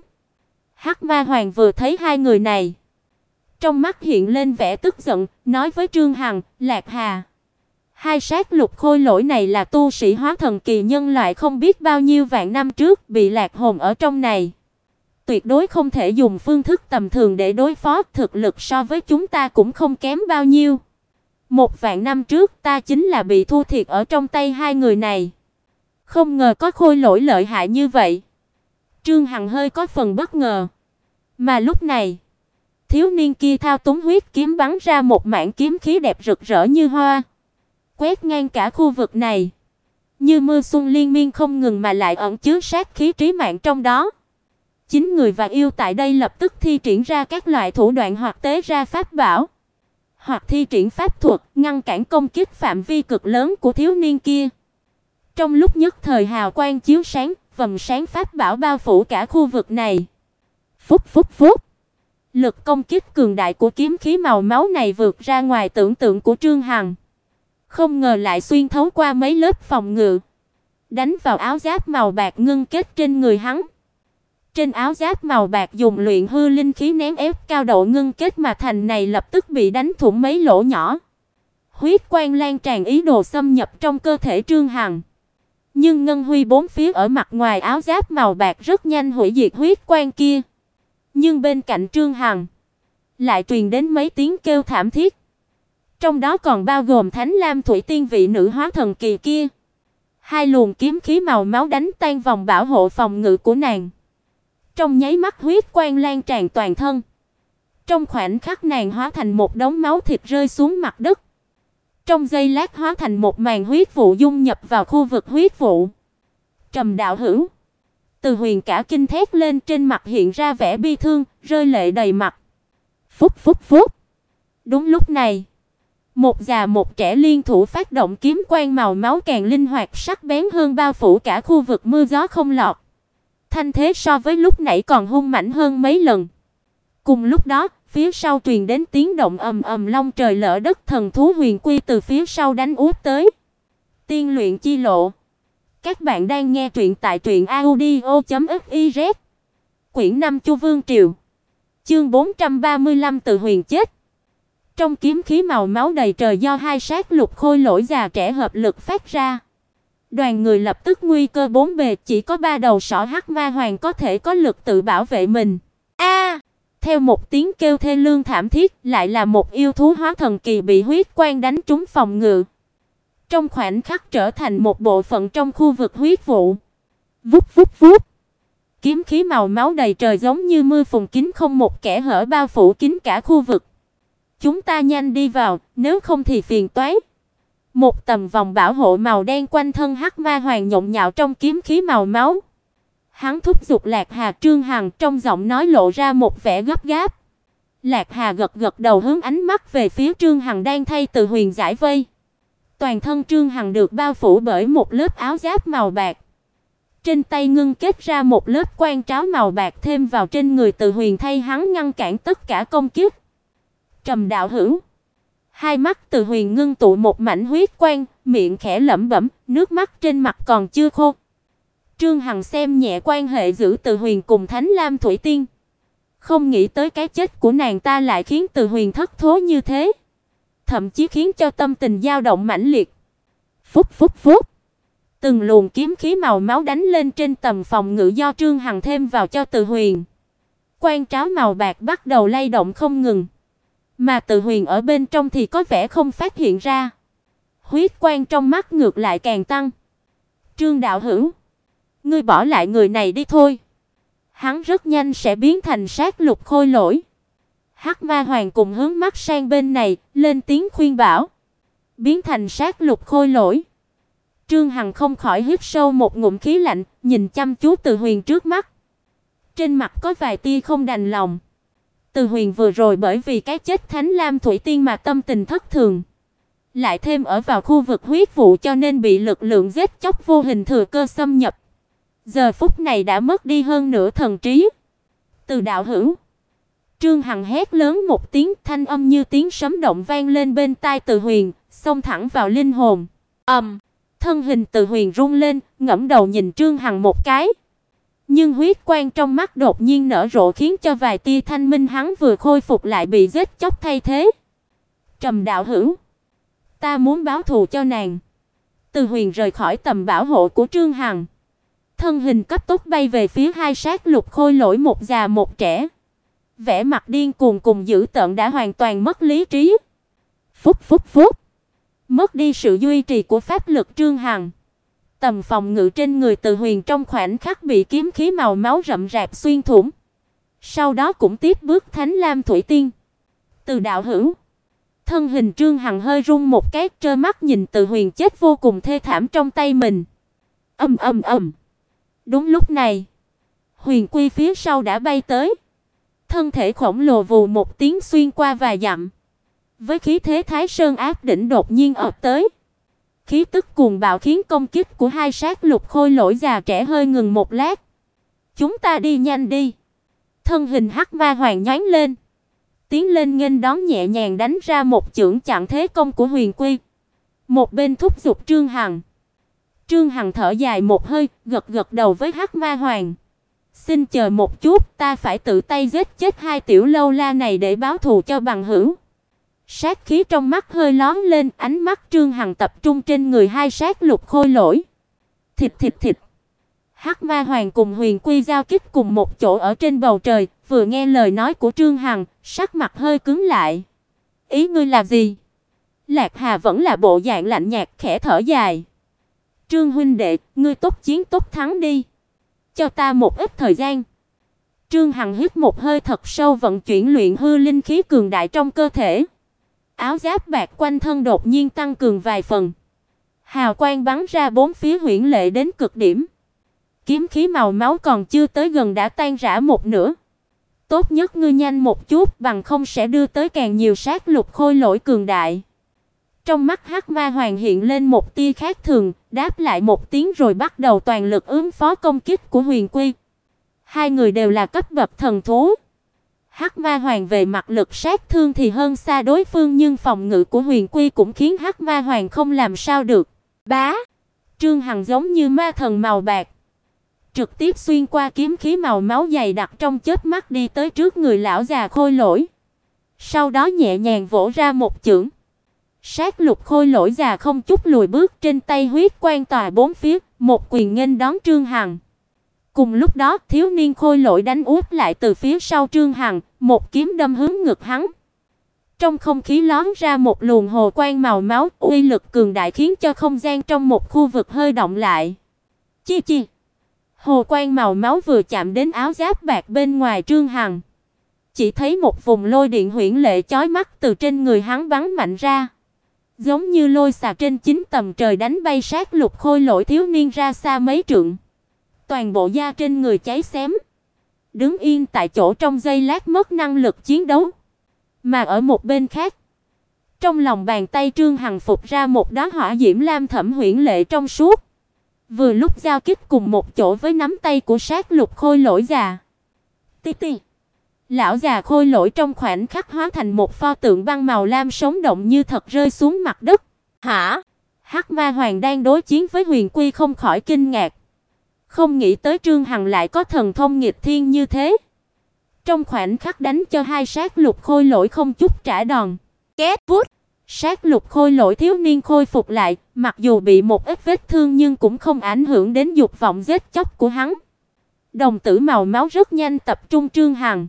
Hắc Ma Hoàng vừa thấy hai người này, trong mắt hiện lên vẻ tức giận, nói với Trương Hằng, Lạc Hà: "Hai sát lục khôi lỗi này là tu sĩ hóa thần kỳ nhân loại không biết bao nhiêu vạn năm trước bị lạc hồn ở trong này. Tuyệt đối không thể dùng phương thức tầm thường để đối phó, thực lực so với chúng ta cũng không kém bao nhiêu. 1.000 năm trước ta chính là bị thua thiệt ở trong tay hai người này. Không ngờ có khôi lỗi lợi hại như vậy." Trương Hằng hơi có phần bất ngờ. Mà lúc này, thiếu niên kia thao túng huyết kiếm bắn ra một mảng kiếm khí đẹp rực rỡ như hoa, quét ngang cả khu vực này. Như mưa xuân liên miên không ngừng mà lại ẩn chứa sát khí trí mạng trong đó. 9 người và yêu tại đây lập tức thi triển ra các loại thủ đoạn hoặc tế ra pháp bảo, hoặc thi triển pháp thuật, ngăn cản công kích phạm vi cực lớn của thiếu niên kia. Trong lúc nhất thời hào quang chiếu sáng, vầng sáng pháp bảo bao phủ cả khu vực này. Phúc phúc phúc. Lực công kích cường đại của kiếm khí màu máu này vượt ra ngoài tưởng tượng của Trương Hằng. Không ngờ lại xuyên thấu qua mấy lớp phòng ngự, đánh vào áo giáp màu bạc ngưng kết trên người hắn. Trên áo giáp màu bạc dùng luyện hư linh khí nén ép cao độ ngưng kết mà thành này lập tức bị đánh thủng mấy lỗ nhỏ. Huyết quang lan tràn ý đồ xâm nhập trong cơ thể Trương Hằng. Nhưng ngân huy bốn phía ở mặt ngoài áo giáp màu bạc rất nhanh hủy diệt huyết quang kia. Nhưng bên cạnh Trương Hằng lại truyền đến mấy tiếng kêu thảm thiết. Trong đó còn bao gồm Thánh Lam Thủy Tiên vị nữ hóa thần kỳ kia. Hai luồng kiếm khí màu máu đánh tan vòng bảo hộ phòng ngự của nàng. Trong nháy mắt huyết quang lan tràn toàn thân. Trong khoảnh khắc nàng hóa thành một đống máu thịt rơi xuống mặt đất. Trong giây lát hóa thành một màn huyết vụ dung nhập vào khu vực huyết vụ. Trầm đạo hữu. Từ Huyền cả kinh thét lên, trên mặt hiện ra vẻ bi thương, rơi lệ đầy mặt. Phúc phúc phúc. Đúng lúc này, một già một trẻ liên thủ phát động kiếm quang màu máu càng linh hoạt sắc bén hơn, bao phủ cả khu vực mưa gió không lọt. Thanh thế so với lúc nãy còn hung mãnh hơn mấy lần. Cùng lúc đó, phía sau truyền đến tiếng động ầm ầm long trời lở đất, thần thú Huyền Quy từ phía sau đánh úp tới. Tiên luyện chi lộ. Các bạn đang nghe truyện tại truyệnaudio.fiz. Quyển 5 Chu Vương Triều. Chương 435 Từ Huyền chết. Trong kiếm khí màu máu đầy trời do hai sát lục khôi lỗi già trẻ hợp lực phát ra, đoàn người lập tức nguy cơ bốn bề, chỉ có ba đầu sỏ hắc ma hoàng có thể có lực tự bảo vệ mình. A! Theo một tiếng kêu thê lương thảm thiết, lại là một yêu thú hóa thần kỳ bị huyết quang đánh trúng phòng ngự. Trong khoảnh khắc trở thành một bộ phận trong khu vực huyết vụ. Vút vút vút. Kiếm khí màu máu đầy trời giống như mưa phùn kín không một kẽ hở bao phủ kín cả khu vực. Chúng ta nhanh đi vào, nếu không thì phiền toái. Một tầm vòng bảo hộ màu đen quanh thân hắc ma hoàng nhộn nhạo trong kiếm khí màu máu. Hắn thúc giục Lạc Hà, Trương Hằng, trong giọng nói lộ ra một vẻ gấp gáp. Lạc Hà gật gật đầu, hướng ánh mắt về phía Trương Hằng đang thay Từ Huyền giải vây. Toàn thân Trương Hằng được bao phủ bởi một lớp áo giáp màu bạc. Trên tay ngưng kết ra một lớp quan tráo màu bạc thêm vào trên người Từ Huyền, thay hắn ngăn cản tất cả công kích. Trầm đạo hữu. Hai mắt Từ Huyền ngưng tụ một mảnh huyết quang, miệng khẽ lẩm bẩm, nước mắt trên mặt còn chưa khô. Trương Hằng xem nhẹ quan hệ giữa Từ Huyền cùng Thánh Lam Thủy Tiên. Không nghĩ tới cái chết của nàng ta lại khiến Từ Huyền thất thố như thế, thậm chí khiến cho tâm tình dao động mãnh liệt. Phúc phúc phúc. Từng luồng kiếm khí màu máu đánh lên trên tầm phòng ngự do Trương Hằng thêm vào cho Từ Huyền. Quan tráo màu bạc bắt đầu lay động không ngừng, mà Từ Huyền ở bên trong thì có vẻ không phát hiện ra. Huyết quang trong mắt ngược lại càng tăng. Trương đạo hữu, ngươi bỏ lại người này đi thôi. Hắn rất nhanh sẽ biến thành sát lục khôi lỗi. Hắc ma hoàng cùng hướng mắt sang bên này, lên tiếng khuyên bảo. Biến thành sát lục khôi lỗi. Trương Hằng không khỏi hít sâu một ngụm khí lạnh, nhìn chăm chú Từ Huyền trước mắt. Trên mặt có vài tia không đành lòng. Từ Huyền vừa rồi bởi vì cái chết Thánh Lam Thủy Tiên mà tâm tình thất thường, lại thêm ở vào khu vực huyết vụ cho nên bị lực lượng giết chóc vô hình thừa cơ xâm nhập. Giờ phút này đã mất đi hơn nửa thần trí. Từ đạo hữu. Trương Hằng hét lớn một tiếng, thanh âm như tiếng sấm động vang lên bên tai Từ Huyền, xông thẳng vào linh hồn. Thân hình Từ Huyền rung lên, ngẩng đầu nhìn Trương Hằng một cái. Nhưng huyết quang trong mắt đột nhiên nở rộ khiến cho vài tia thanh minh hắn vừa khôi phục lại bị giết chóc thay thế. Trầm đạo hữu, ta muốn báo thù cho nàng. Từ Huyền rời khỏi tầm bảo hộ của Trương Hằng, thân hình cấp tốc bay về phía hai sát lục khôi lỗi, một già một trẻ. Vẻ mặt điên cuồng cùng dữ tợn đã hoàn toàn mất lý trí. Phúc phúc phúc. Mất đi sự duy trì của pháp lực Trương Hằng, tầm phòng ngự trên người Từ Huyền trong khoảnh khắc bị kiếm khí màu máu rậm rạp xuyên thủng. Sau đó cũng tiếp bước Thánh Lam Thủy Tiên. Từ đạo hữu. Thân hình Trương Hằng hơi rung một cái, trơ mắt nhìn Từ Huyền chết vô cùng thê thảm trong tay mình. Đúng lúc này, Huyền Quy phía sau đã bay tới. Thân thể khổng lồ vù một tiếng xuyên qua vài dặm, với khí thế Thái Sơn áp đỉnh đột nhiên ập tới. Khí tức cuồng bạo khiến công kích của hai sát lục khôi lỗi già trẻ hơi ngừng một lát. Chúng ta đi nhanh đi. Thân hình hắc ma hoàng nhoáng lên, tiến lên nghênh đón, nhẹ nhàng đánh ra một chưởng chặn thế công của Huyền Quy. Một bên thúc giục Trương Hằng. Trương Hằng thở dài một hơi, gật gật đầu với hắc ma hoàng. Xin chờ một chút, ta phải tự tay giết chết hai tiểu lâu la này để báo thù cho bằng hữu. Sát khí trong mắt hơi lóe lên, ánh mắt Trương Hằng tập trung trên người hai sát lục khôi lỗi. Thịt thịt thịt. Hắc Ma Hoàng cùng Huyền Quy giao kích cùng một chỗ ở trên bầu trời, vừa nghe lời nói của Trương Hằng, sắc mặt hơi cứng lại. Ý ngươi là gì? Lạc Hà vẫn là bộ dạng lạnh nhạt khẽ thở dài. Trương huynh đệ, ngươi tốt chiến tốt thắng đi. Cho ta một ít thời gian. Trương Hằng hít một hơi thật sâu vận chuyển luyện hư linh khí cường đại trong cơ thể. Áo giáp bạc quanh thân đột nhiên tăng cường vài phần. Hào quang bắn ra bốn phía huyễn lệ đến cực điểm. Kiếm khí màu máu còn chưa tới gần đã tan rã một nửa. Tốt nhất ngươi nhanh một chút, bằng không sẽ đưa tới càng nhiều sát lục khôi lỗi cường đại. Trong mắt Hắc Ma Hoàng hiện lên một tia khác thường, đáp lại một tiếng rồi bắt đầu toàn lực ứng phó công kích của Huyền Quy. Hai người đều là cấp bậc thần thú. Hắc Ma Hoàng về mặt lực sát thương thì hơn xa đối phương, nhưng phòng ngự của Huyền Quy cũng khiến Hắc Ma Hoàng không làm sao được. Bá, Trương Hằng giống như ma thần màu bạc, trực tiếp xuyên qua kiếm khí màu máu dày đặc trong chớp mắt đi tới trước người lão già khôi lỗi. Sau đó nhẹ nhàng vỗ ra một chưởng. Sát lục khôi lỗi già không chút lùi bước, trên tay huyết quang tỏa bốn phía, một quyền nghênh đón Trương Hằng. Cùng lúc đó, thiếu niên khôi lỗi đánh úp lại từ phía sau Trương Hằng, một kiếm đâm hướng ngực hắn. Trong không khí lóe ra một luồng hồ quang màu máu, uy lực cường đại khiến cho không gian trong một khu vực hơi động lại. Chi chi. Hồ quang màu máu vừa chạm đến áo giáp bạc bên ngoài Trương Hằng, chỉ thấy một vùng lôi điện huyễn lệ chói mắt từ trên người hắn bắn mạnh ra, giống như lôi xà trên 9 tầng trời đánh bay sát lục khôi lỗi thiếu niên ra xa mấy trượng. Toàn bộ da trên người cháy xém, đứng yên tại chỗ trong giây lát mất năng lực chiến đấu. Mà ở một bên khác, trong lòng bàn tay Trương Hằng phục ra một đóa hỏa diễm lam thẫm huyễn lệ trong suốt, vừa lúc giao kích cùng một chỗ với nắm tay của sát lục khôi lỗi già. Ti ti. Lão già khôi lỗi trong khoảnh khắc hóa thành một pho tượng băng màu lam sống động như thật rơi xuống mặt đất. Hả? Hắc Ma Hoàng đang đối chiến với Huyền Quy không khỏi kinh ngạc. Không nghĩ tới Trương Hằng lại có thần thông nghịch thiên như thế. Trong khoảnh khắc đánh cho hai sát lục khôi lỗi không chút trả đòn. Két vút. Sát lục khôi lỗi thiếu niên khôi phục lại, mặc dù bị một ít vết thương nhưng cũng không ảnh hưởng đến dục vọng giết chóc của hắn. Đồng tử màu máu rất nhanh tập trung Trương Hằng.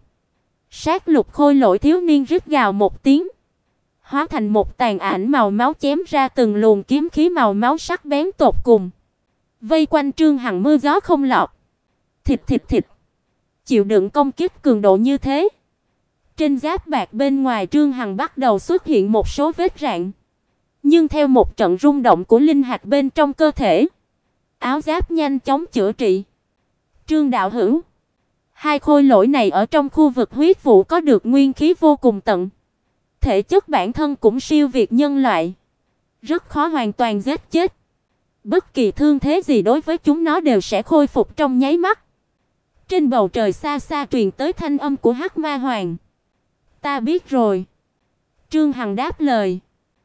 Sát lục khôi lỗi thiếu niên rít gào một tiếng, hóa thành một tàn ảnh màu máu chém ra từng luồng kiếm khí màu máu sắc bén tột cùng, vây quanh Trương Hằng mưa gió không lọt. Thịt thịt thịt. Chịu đựng công kích cường độ như thế, trên giáp bạc bên ngoài Trương Hằng bắt đầu xuất hiện một số vết rạn. Nhưng theo một trận rung động của linh hạch bên trong cơ thể, áo giáp nhanh chóng chữa trị. Trương đạo hữu, hai khôi lỗi này ở trong khu vực huyết vụ có được nguyên khí vô cùng tận. Thể chất bản thân cũng siêu việt nhân loại, rất khó hoàn toàn giết chết. Bất kỳ thương thế gì đối với chúng nó đều sẽ khôi phục trong nháy mắt. Trên bầu trời xa xa truyền tới thanh âm của Hắc Ma Hoàng. Ta biết rồi. Trương Hằng đáp lời.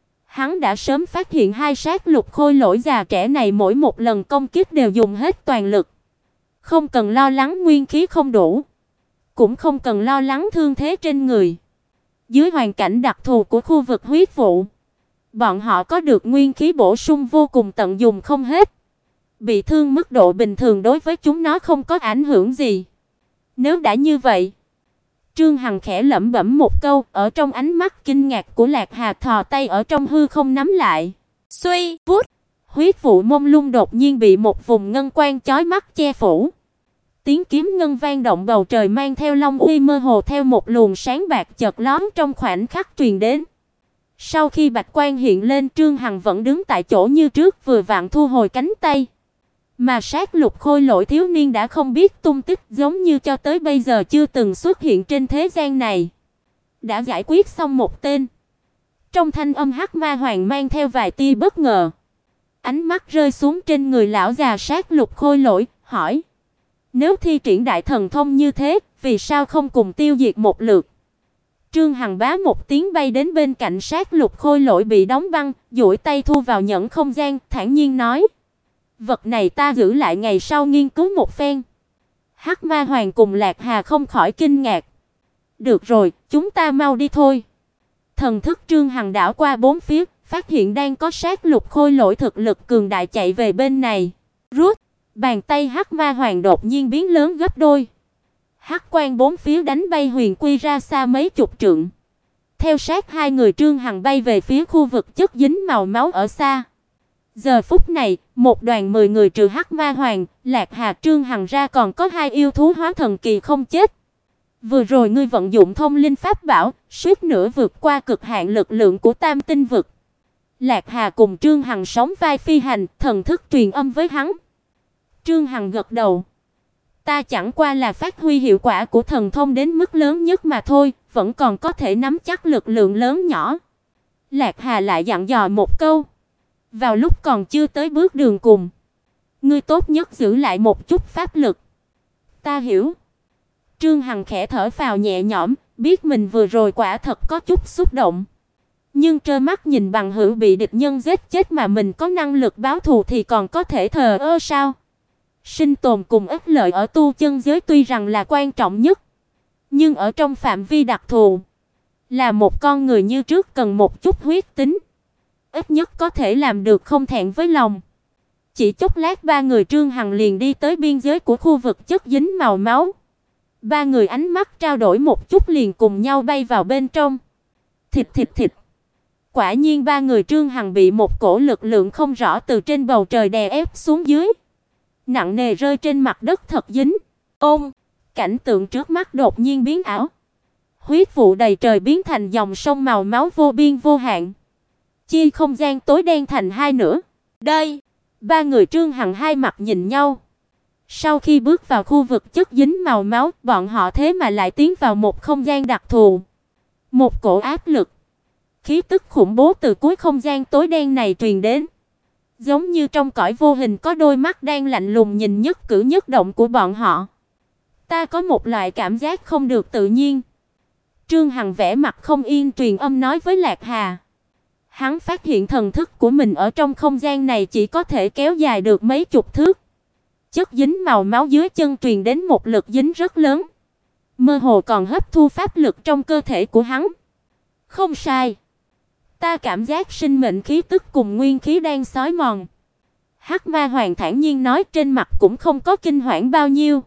Hắn đã sớm phát hiện hai sát lục khôi lỗi già trẻ này mỗi một lần công kích đều dùng hết toàn lực. Không cần lo lắng nguyên khí không đủ, cũng không cần lo lắng thương thế trên người. Dưới hoàn cảnh đặc thù của khu vực huyết vụ, bọn họ có được nguyên khí bổ sung vô cùng tận dụng không hết. Bị thương mức độ bình thường đối với chúng nó không có ảnh hưởng gì. Nếu đã như vậy, Trương Hằng khẽ lẩm bẩm một câu, ở trong ánh mắt kinh ngạc của Lạc Hà thò tay ở trong hư không nắm lại. Xuy, vút, huyết vụ mông lung đột nhiên bị một vùng ngân quang chói mắt che phủ. Tiếng kiếm ngân vang động bầu trời mang theo long uy mơ hồ theo một luồng sáng bạc chợt lóe trong khoảnh khắc truyền đến. Sau khi bạch quang hiện lên, Trương Hằng vẫn đứng tại chỗ như trước, vừa vặn thu hồi cánh tay. Mà sát lục khôi lỗi thiếu niên đã không biết tung tích, giống như cho tới bây giờ chưa từng xuất hiện trên thế gian này. Đã giải quyết xong một tên. Trong thanh âm Hắc Ma Hoàng mang theo vài tia bất ngờ. Ánh mắt rơi xuống trên người lão già sát lục khôi lỗi, hỏi: nếu thi triển đại thần thông như thế, vì sao không cùng tiêu diệt một lượt? Trương Hằng bá một tiếng bay đến bên cạnh sát lục khôi lỗi bị đóng băng, duỗi tay thu vào nhẫn không gian, thản nhiên nói: vật này ta giữ lại ngày sau nghiên cứu một phen. Hắc Ma Hoàng cùng Lạc Hà không khỏi kinh ngạc. Được rồi, chúng ta mau đi thôi. Thần thức Trương Hằng đảo qua bốn phía, phát hiện đang có sát lục khôi lỗi thực lực cường đại chạy về bên này. Rút. Bàn tay Hắc Ma Hoàng đột nhiên biến lớn gấp đôi. Hắc quang bốn phía đánh bay Huyền Quy ra xa mấy chục trượng. Theo sát hai người Trương Hằng bay về phía khu vực chất dính màu máu ở xa. Giờ phút này, một đoàn 10 người trừ Hắc Ma Hoàng, Lạc Hà, Trương Hằng ra còn có hai yêu thú hóa thần kỳ không chết. Vừa rồi ngươi vận dụng thông linh pháp bảo, suýt nữa vượt qua cực hạn lực lượng của Tam Tinh vực. Lạc Hà cùng Trương Hằng sóng vai phi hành, thần thức truyền âm với hắn. Trương Hằng gật đầu. Ta chẳng qua là phát huy hiệu quả của thần thông đến mức lớn nhất mà thôi, vẫn còn có thể nắm chắc lực lượng lớn nhỏ. Lạc Hà lại dặn dò một câu. Vào lúc còn chưa tới bước đường cùng, ngươi tốt nhất giữ lại một chút pháp lực. Ta hiểu. Trương Hằng khẽ thở phào nhẹ nhõm, biết mình vừa rồi quả thật có chút xúc động. Nhưng trơ mắt nhìn bằng hữu bị địch nhân giết chết mà mình có năng lực báo thù thì còn có thể thờ ơ sao? Sinh tồn cùng ích lợi ở tu chân giới tuy rằng là quan trọng nhất, nhưng ở trong phạm vi đặc thù, là một con người như trước cần một chút huyết tính, ít nhất có thể làm được không thẹn với lòng. Chỉ chốc lát ba người Trương Hằng liền đi tới biên giới của khu vực chất dính màu máu. Ba người ánh mắt trao đổi một chút liền cùng nhau bay vào bên trong. Thịt thịt thịt. Quả nhiên ba người Trương Hằng bị một cổ lực lượng không rõ từ trên bầu trời đè ép xuống dưới, nặng nề rơi trên mặt đất thật dính. Ôm, cảnh tượng trước mắt đột nhiên biến ảo. Huyết vụ đầy trời biến thành dòng sông màu máu vô biên vô hạn, chia không gian tối đen thành hai nửa. Đây, ba người Trương Hằng hai mặt nhìn nhau. Sau khi bước vào khu vực chất dính màu máu, bọn họ thế mà lại tiến vào một không gian đặc thù. Một cổ áp lực, khí tức khủng bố từ cuối không gian tối đen này truyền đến. Giống như trong cõi vô hình có đôi mắt đang lạnh lùng nhìn nhất cử nhất động của bọn họ. Ta có một loại cảm giác không được tự nhiên. Trương Hằng vẻ mặt không yên truyền âm nói với Lạc Hà. Hắn phát hiện thần thức của mình ở trong không gian này chỉ có thể kéo dài được mấy chục thước. Chất dính màu máu dưới chân truyền đến một lực dính rất lớn, mơ hồ còn hấp thu pháp lực trong cơ thể của hắn. Không sai, ta cảm giác sinh mệnh khí tức cùng nguyên khí đang xói mòn. Hắc Ma Hoàng thản nhiên nói, trên mặt cũng không có kinh hoảng bao nhiêu.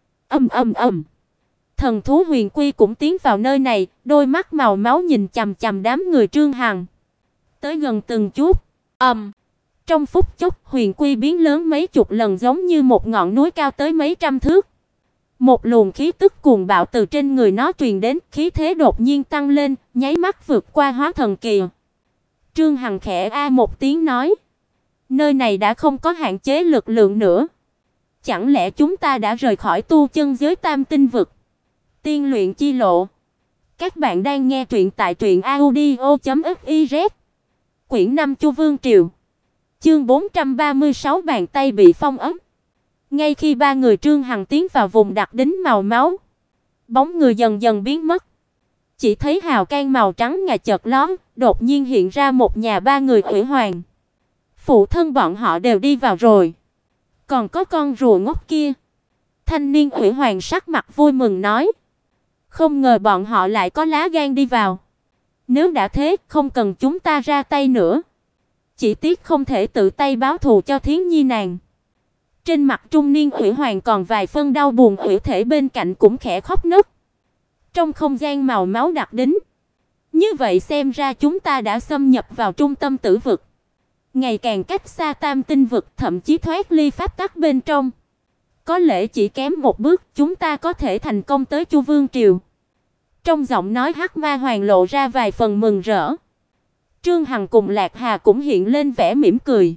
Thần thú Huyền Quy cũng tiến vào nơi này, đôi mắt màu máu nhìn chằm chằm đám người Trương Hằng. Tới gần từng chút. Trong phút chốc, Huyền Quy biến lớn mấy chục lần, giống như một ngọn núi cao tới mấy trăm thước. Một luồng khí tức cuồng bạo từ trên người nó truyền đến, khí thế đột nhiên tăng lên, nháy mắt vượt qua hóa thần kỳ. Trương Hằng khẽ a một tiếng nói, nơi này đã không có hạn chế lực lượng nữa. Chẳng lẽ chúng ta đã rời khỏi tu chân giới Tam Tinh vực, tiên luyện chi lộ? Các bạn đang nghe truyện tại truyệnaudio.fiz. Quyển 5 Chu Vương Triều. Chương 436, bàn tay bị phong ấn. Ngay khi ba người Trương Hằng tiến vào vùng đặc đính màu máu, bóng người dần dần biến mất. Chỉ thấy hào quang màu trắng ngà chợt lóe, đột nhiên hiện ra một nhà ba người Ủy Hoàng. Phụ thân bọn họ đều đi vào rồi. Còn có con rùa ngốc kia. Thanh niên Ủy Hoàng sắc mặt vui mừng nói. Không ngờ bọn họ lại có lá gan đi vào. Nếu đã thế, không cần chúng ta ra tay nữa. Chỉ tiếc không thể tự tay báo thù cho Thiến Nhi nàng. Trên mặt trung niên Ủy Hoàng còn vài phân đau buồn, Ủy Thể bên cạnh cũng khẽ khóc nức. Trong không gian màu máu đặc đính, như vậy xem ra chúng ta đã xâm nhập vào trung tâm tử vực, ngày càng cách xa Tam Tinh vực, thậm chí thoát ly pháp tắc bên trong. Có lẽ chỉ kém một bước, chúng ta có thể thành công tới Chu Vương Triều. Trong giọng nói Hắc Ma Hoàng lộ ra vài phần mừng rỡ. Trương Hằng cùng Lạc Hà cũng hiện lên vẻ mỉm cười.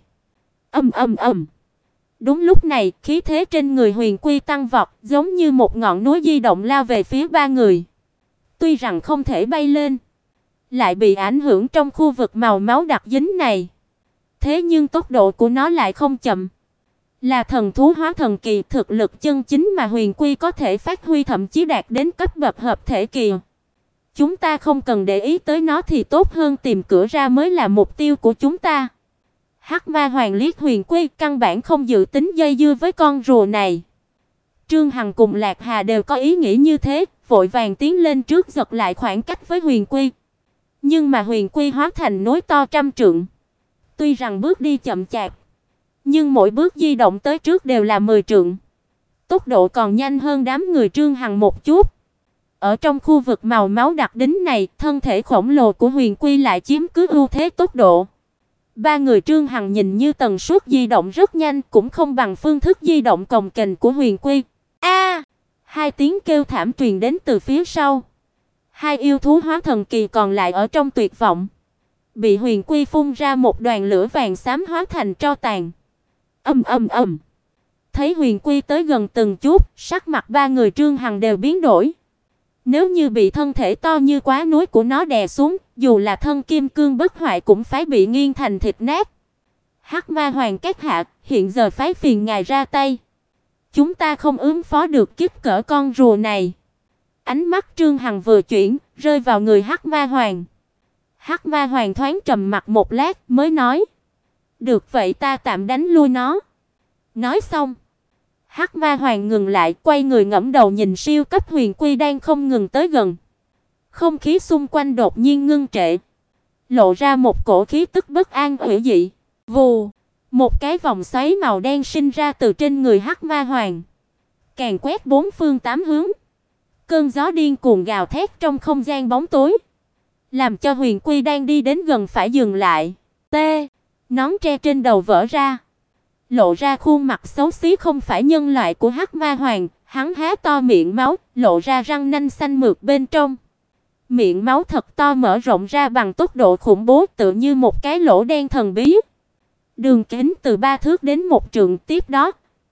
Đúng lúc này, khí thế trên người Huyền Quy tăng vọt, giống như một ngọn núi di động lao về phía ba người. Tuy rằng không thể bay lên, lại bị ảnh hưởng trong khu vực màu máu đặc dính này, thế nhưng tốc độ của nó lại không chậm. Là thần thú hóa thần kỳ, thực lực chân chính mà Huyền Quy có thể phát huy thậm chí đạt đến cấp bậc hợp thể kỳ. Chúng ta không cần để ý tới nó thì tốt hơn, tìm cửa ra mới là mục tiêu của chúng ta. Hắc Ma Hoàng liếc Huyền Quy, căn bản không dự tính dây dưa với con rùa này. Trương Hằng cùng Lạc Hà đều có ý nghĩ như thế, vội vàng tiến lên trước giật lại khoảng cách với Huyền Quy. Nhưng mà Huyền Quy hóa thành núi to trăm trượng. Tuy rằng bước đi chậm chạp, nhưng mỗi bước di động tới trước đều là 10 trượng. Tốc độ còn nhanh hơn đám người Trương Hằng một chút. Ở trong khu vực màu máu đặc đính này, thân thể khổng lồ của Huyền Quy lại chiếm cứ ưu thế tốc độ. Ba người Trương Hằng nhìn như tần suất di động rất nhanh, cũng không bằng phương thức di động cồng kềnh của Huyền Quy. A! Hai tiếng kêu thảm truyền đến từ phía sau. Hai yêu thú hóa thần kỳ còn lại ở trong tuyệt vọng, bị Huyền Quy phun ra một đoàn lửa vàng xám hóa thành tro tàn. Ầm ầm ầm. Thấy Huyền Quy tới gần từng chút, sắc mặt ba người Trương Hằng đều biến đổi. Nếu như bị thân thể to như quá núi của nó đè xuống, dù là thân kim cương bất hoại cũng phải bị nghiền thành thịt nát. Hắc Ma Hoàng các hạ, hiện giờ phái phiền ngài ra tay. Chúng ta không ứng phó được kiếp cỡ con rùa này. Ánh mắt Trương Hằng vừa chuyển, rơi vào người Hắc Ma Hoàng. Hắc Ma Hoàng thoáng trầm mặc một lát mới nói: "Được vậy ta tạm đánh lui nó." Nói xong, Hắc Ma Hoàng ngừng lại, quay người ngẩng đầu nhìn siêu cấp Huyền Quy đang không ngừng tới gần. Không khí xung quanh đột nhiên ngưng trệ, lộ ra một cổ khí tức bất an hủy dị. Vù, một cái vòng xoáy màu đen sinh ra từ trên người Hắc Ma Hoàng, càn quét bốn phương tám hướng. Cơn gió điên cuồng gào thét trong không gian bóng tối, làm cho Huyền Quy đang đi đến gần phải dừng lại. T, nón tre trên đầu vỡ ra, lộ ra khuôn mặt xấu xí không phải nhân loại của Hắc Ma Hoàng, hắn há to miệng máu, lộ ra răng nanh xanh mượt bên trong. Miệng máu thật to mở rộng ra bằng tốc độ khủng bố, tựa như một cái lỗ đen thần bí. Đường kính từ 3 thước đến 1 trượng, tiếp đó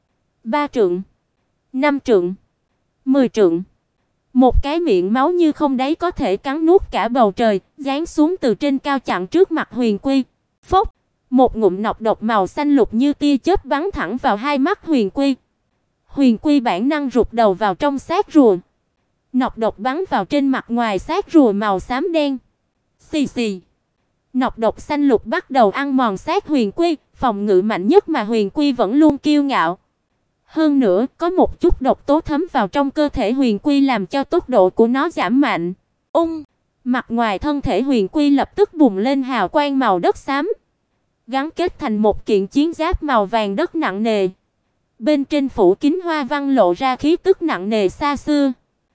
3 trượng, 5 trượng, 10 trượng. Một cái miệng máu như không đáy có thể cắn nuốt cả bầu trời, giáng xuống từ trên cao chặn trước mặt Huyền Quy. Phốc, một ngụm nọc độc màu xanh lục như tia chớp bắn thẳng vào hai mắt Huyền Quy. Huyền Quy bản năng rụt đầu vào trong xác rùa. Nọc độc bắn vào trên mặt ngoài xác rùa màu xám đen. Xì xì. Nọc độc xanh lục bắt đầu ăn mòn xác Huyền Quy, phòng ngự mạnh nhất mà Huyền Quy vẫn luôn kiêu ngạo. Hơn nữa, có một chút độc tố thấm vào trong cơ thể Huyền Quy làm cho tốc độ của nó giảm mạnh. Mặt ngoài thân thể Huyền Quy lập tức bùng lên hào quang màu đất xám, gắn kết thành một kiện chiến giáp màu vàng đất nặng nề. Bên trên phủ kín hoa văn lộ ra khí tức nặng nề xa xưa.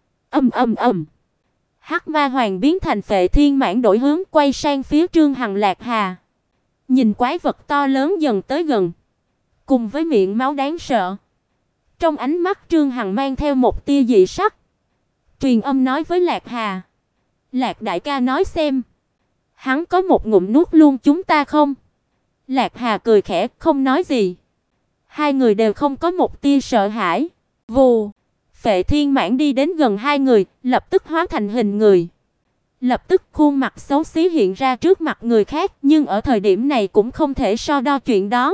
Ầm ầm ầm. Hắc Ma Hoàng biến thành Phệ Thiên Mãng đổi hướng quay sang phía Trương Hằng Lạc Hà. Nhìn quái vật to lớn dần tới gần, cùng với miệng máu đáng sợ. Trong ánh mắt Trương Hằng mang theo một tia dị sắc. Truyền âm nói với Lạc Hà: "Lạc đại ca nói xem, hắn có một ngụm nuốt luôn chúng ta không?" Lạc Hà cười khẽ, không nói gì. Hai người đều không có một tia sợ hãi. Vù, Phệ Thiên Mãng đi đến gần hai người, lập tức hóa thành hình người. Lập tức khuôn mặt xấu xí hiện ra trước mặt người khác, nhưng ở thời điểm này cũng không thể so đo chuyện đó.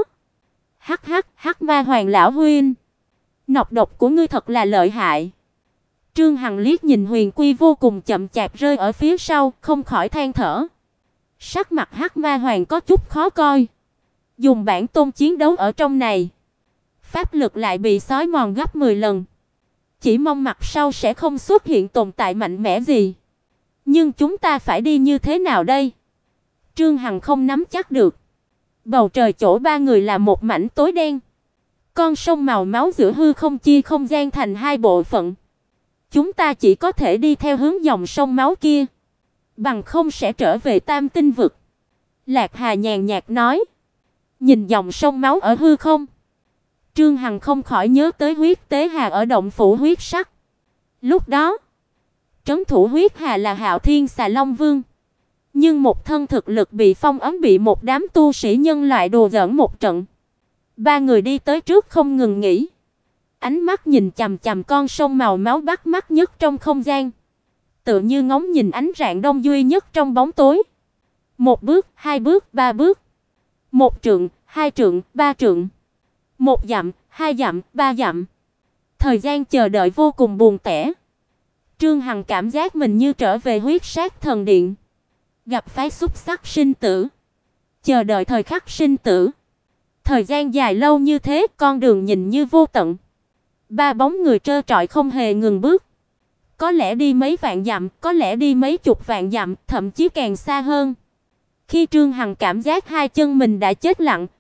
Hắc hắc, Hắc Ma Hoàng lão huynh, nọc độc của ngươi thật là lợi hại. Trương Hằng liếc nhìn Huyền Quy vô cùng chậm chạp rơi ở phía sau, không khỏi than thở. Sắc mặt Hắc Ma Hoàng có chút khó coi. Dùng bản tôn chiến đấu ở trong này, pháp lực lại bị xói mòn gấp 10 lần. Chỉ mong mặt sau sẽ không xuất hiện tồn tại mạnh mẽ gì. Nhưng chúng ta phải đi như thế nào đây? Trương Hằng không nắm chắc được. Bầu trời chỗ ba người là một mảnh tối đen. Con sông màu máu giữa hư không chia không gian thành hai bộ phận. Chúng ta chỉ có thể đi theo hướng dòng sông máu kia, bằng không sẽ trở về Tam Tinh vực. Lạc Hà nhàn nhạt nói. Nhìn dòng sông máu ở hư không, Trương Hằng không khỏi nhớ tới huyết tế hà ở động phủ huyết sắc. Lúc đó, trấn thủ huyết hà là Hạo Thiên Xà Long Vương, nhưng một thân thực lực bị phong ấn, bị một đám tu sĩ nhân loại đùa giỡn một trận. Ba người đi tới trước không ngừng nghỉ, ánh mắt nhìn chằm chằm con sông màu máu bắt mắt nhất trong không gian, tựa như ngóng nhìn ánh rạng đông duy nhất trong bóng tối. Một bước, hai bước, ba bước. Một trượng, hai trượng, ba trượng. Một dặm, hai dặm, ba dặm. Thời gian chờ đợi vô cùng buồn tẻ. Trương Hằng cảm giác mình như trở về huyết sát thần điện, gặp phái xúc sắc sinh tử, chờ đợi thời khắc sinh tử. Thời gian dài lâu như thế, con đường nhìn như vô tận. Ba bóng người trơ trọi không hề ngừng bước. Có lẽ đi mấy vạn dặm, có lẽ đi mấy chục vạn dặm, thậm chí càng xa hơn. Khi Trương Hằng cảm giác hai chân mình đã chết lặng,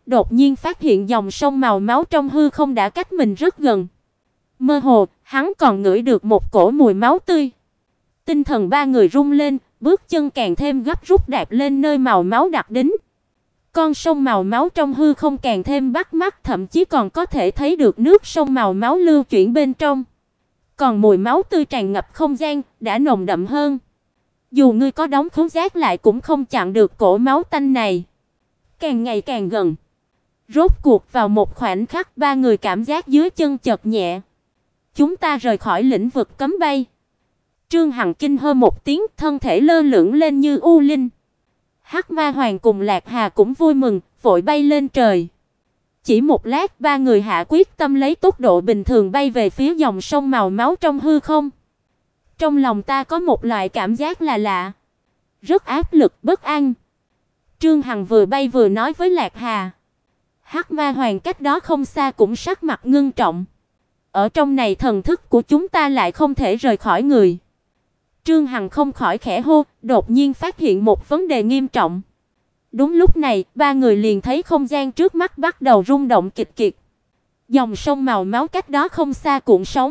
đột nhiên phát hiện dòng sông màu máu trong hư không đã cách mình rất gần. Mơ hồ, hắn còn ngửi được một cổ mùi máu tươi. Tinh thần ba người rung lên, bước chân càng thêm gấp rút đạp lên nơi màu máu đặc đính. Con sông màu máu trong hư không càng thêm bắt mắt, thậm chí còn có thể thấy được nước sông màu máu lưu chuyển bên trong. Còn mùi máu tươi tràn ngập không gian, đã nồng đậm hơn. Dù ngươi có đóng khứu giác lại cũng không chặn được cổ máu tanh này. Càng ngày càng gần. Rốt cuộc vào một khoảnh khắc, ba người cảm giác dưới chân chợt nhẹ. Chúng ta rời khỏi lĩnh vực cấm bay. Trương Hằng kinh hô một tiếng, thân thể lơ lửng lên như u linh. Hắc Ma Hoàng cùng Lạc Hà cũng vui mừng, vội bay lên trời. Chỉ một lát, ba người hạ quyết tâm lấy tốc độ bình thường bay về phía dòng sông màu máu trong hư không. Trong lòng ta có một loại cảm giác là lạ, rất áp lực, bất an. Trương Hằng vừa bay vừa nói với Lạc Hà. Hắc Ma Hoàng cách đó không xa cũng sắc mặt ngưng trọng. Ở trong này thần thức của chúng ta lại không thể rời khỏi người. Trương Hằng không khỏi khẽ hô, đột nhiên phát hiện một vấn đề nghiêm trọng. Đúng lúc này, ba người liền thấy không gian trước mắt bắt đầu rung động kịch kịch. Dòng sông màu máu cách đó không xa cuộn sóng,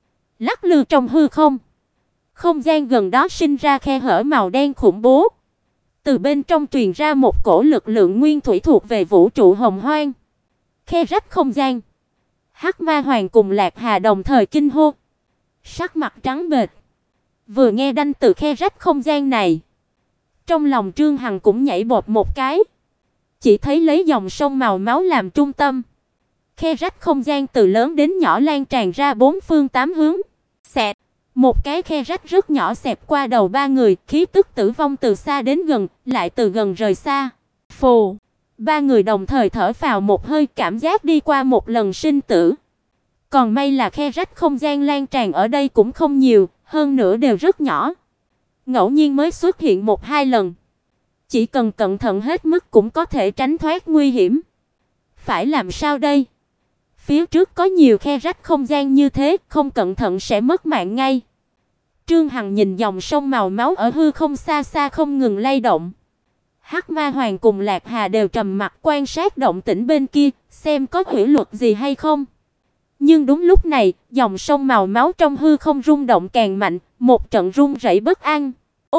lắc lư trong hư không. Không gian gần đó sinh ra khe hở màu đen khủng bố. Từ bên trong truyền ra một cổ lực lượng nguyên thủy thuộc về vũ trụ hồng hoang. Khe rách không gian. Hắc Ma Hoàng cùng Lạc Hà đồng thời kinh hô, sắc mặt trắng bệch. Vừa nghe đanh từ khe rách không gian này, trong lòng Trương Hằng cũng nhảy bột một cái. Chỉ thấy lấy dòng sông màu máu làm trung tâm, khe rách không gian từ lớn đến nhỏ lan tràn ra bốn phương tám hướng. Xẹt, một cái khe rách rất nhỏ xẹt qua đầu ba người, khí tức tử vong từ xa đến gần, lại từ gần rời xa. Phù, ba người đồng thời thở phào một hơi, cảm giác đi qua một lần sinh tử. Còn may là khe rách không gian lan tràn ở đây cũng không nhiều, hơn nữa đều rất nhỏ. Ngẫu nhiên mới xuất hiện một hai lần. Chỉ cần cẩn thận hết mức cũng có thể tránh thoát nguy hiểm. Phải làm sao đây? Phía trước có nhiều khe rách không gian như thế, không cẩn thận sẽ mất mạng ngay. Trương Hằng nhìn dòng sông màu máu ở hư không xa xa không ngừng lay động. Hắc Ma Hoàng cùng Lạc Hà đều trầm mặc quan sát động tĩnh bên kia, xem có hủy luật gì hay không. Nhưng đúng lúc này, dòng sông màu máu trong hư không rung động càng mạnh, một trận rung rẩy bất an.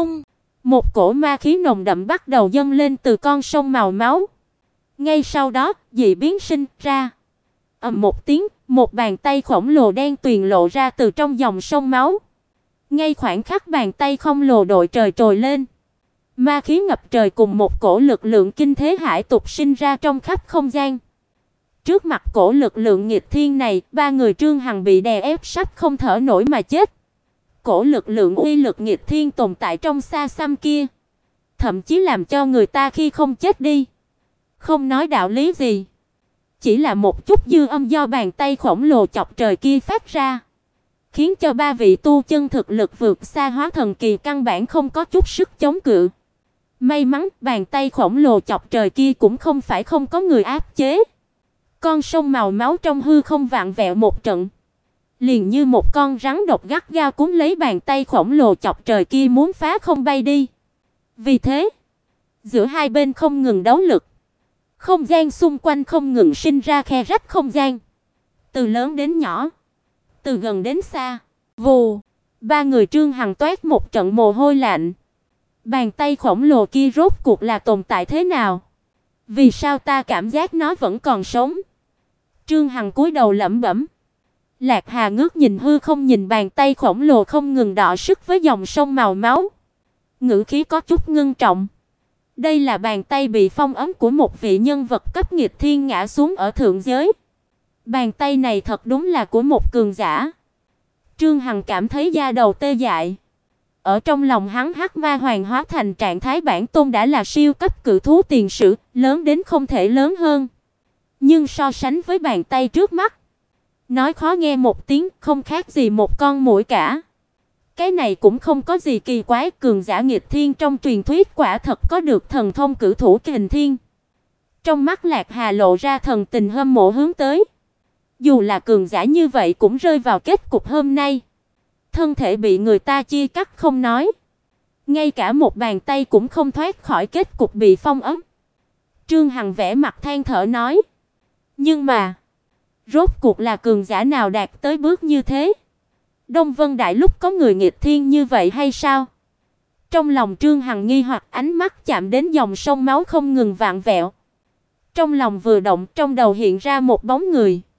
Một cổ ma khí nồng đậm bắt đầu dâng lên từ con sông màu máu. Ngay sau đó, dị biến sinh ra. Ầm một tiếng, một bàn tay khổng lồ đen tuyền lộ ra từ trong dòng sông máu. Ngay khoảnh khắc bàn tay khổng lồ đội trời trồi lên. Ma khí ngập trời cùng một cổ lực lượng kinh thế hải tục sinh ra trong khắp không gian. Trước mặt cổ lực lượng nghịch thiên này, ba người Trương Hằng bị đè ép sắp không thở nổi mà chết. Cổ lực lượng uy lực nghịch thiên tồn tại trong xa xăm kia, thậm chí làm cho người ta khi không chết đi. Không nói đạo lý gì, chỉ là một chút dư âm do bàn tay khổng lồ chọc trời kia phát ra, khiến cho ba vị tu chân thực lực vượt xa hóa thần kỳ căn bản không có chút sức chống cự. May mắn bàn tay khổng lồ chọc trời kia cũng không phải không có người áp chế. Con sông màu máu trong hư không vặn vẹo một trận, liền như một con rắn độc gắt gao cuốn lấy bàn tay khổng lồ chọc trời kia muốn phá không bay đi. Vì thế, giữa hai bên không ngừng đấu lực, không gian xung quanh không ngừng sinh ra khe rách không gian, từ lớn đến nhỏ, từ gần đến xa. Vù, ba người Trương Hằng toát một trận mồ hôi lạnh. Bàn tay khổng lồ kia rốt cuộc là tồn tại thế nào? Vì sao ta cảm giác nó vẫn còn sống? Trương Hằng cúi đầu lẩm bẩm. Lạc Hà ngước nhìn hư không, nhìn bàn tay khổng lồ không ngừng đọ sức với dòng sông màu máu. Ngữ khí có chút ngưng trọng. Đây là bàn tay bị phong ấn của một vị nhân vật cấp nghịch thiên ngã xuống ở thượng giới. Bàn tay này thật đúng là của một cường giả. Trương Hằng cảm thấy da đầu tê dại. Ở trong lòng hắn, Hắc Ma Hoàng hóa thành trạng thái bản tôn đã là siêu cấp cự thú tiền sử, lớn đến không thể lớn hơn. Nhưng so sánh với bàn tay trước mắt, nói khó nghe một tiếng, không khác gì một con muỗi cả. Cái này cũng không có gì kỳ quái, cường giả nghịch thiên trong truyền thuyết quả thật có được thần thông cử thủ kình thiên. Trong mắt Lạc Hà lộ ra thần tình hâm mộ hướng tới. Dù là cường giả như vậy cũng rơi vào kết cục hôm nay. Thân thể bị người ta chia cắt không nói, ngay cả một bàn tay cũng không thoát khỏi kết cục bị phong ấn. Trương Hằng vẻ mặt than thở nói: "Nhưng mà, rốt cuộc là cường giả nào đạt tới bước như thế? Đông Vân Đại Lục có người nghịch thiên như vậy hay sao?" Trong lòng Trương Hằng nghi hoặc, ánh mắt chạm đến dòng sông máu không ngừng vặn vẹo. Trong lòng vừa động, trong đầu hiện ra một bóng người.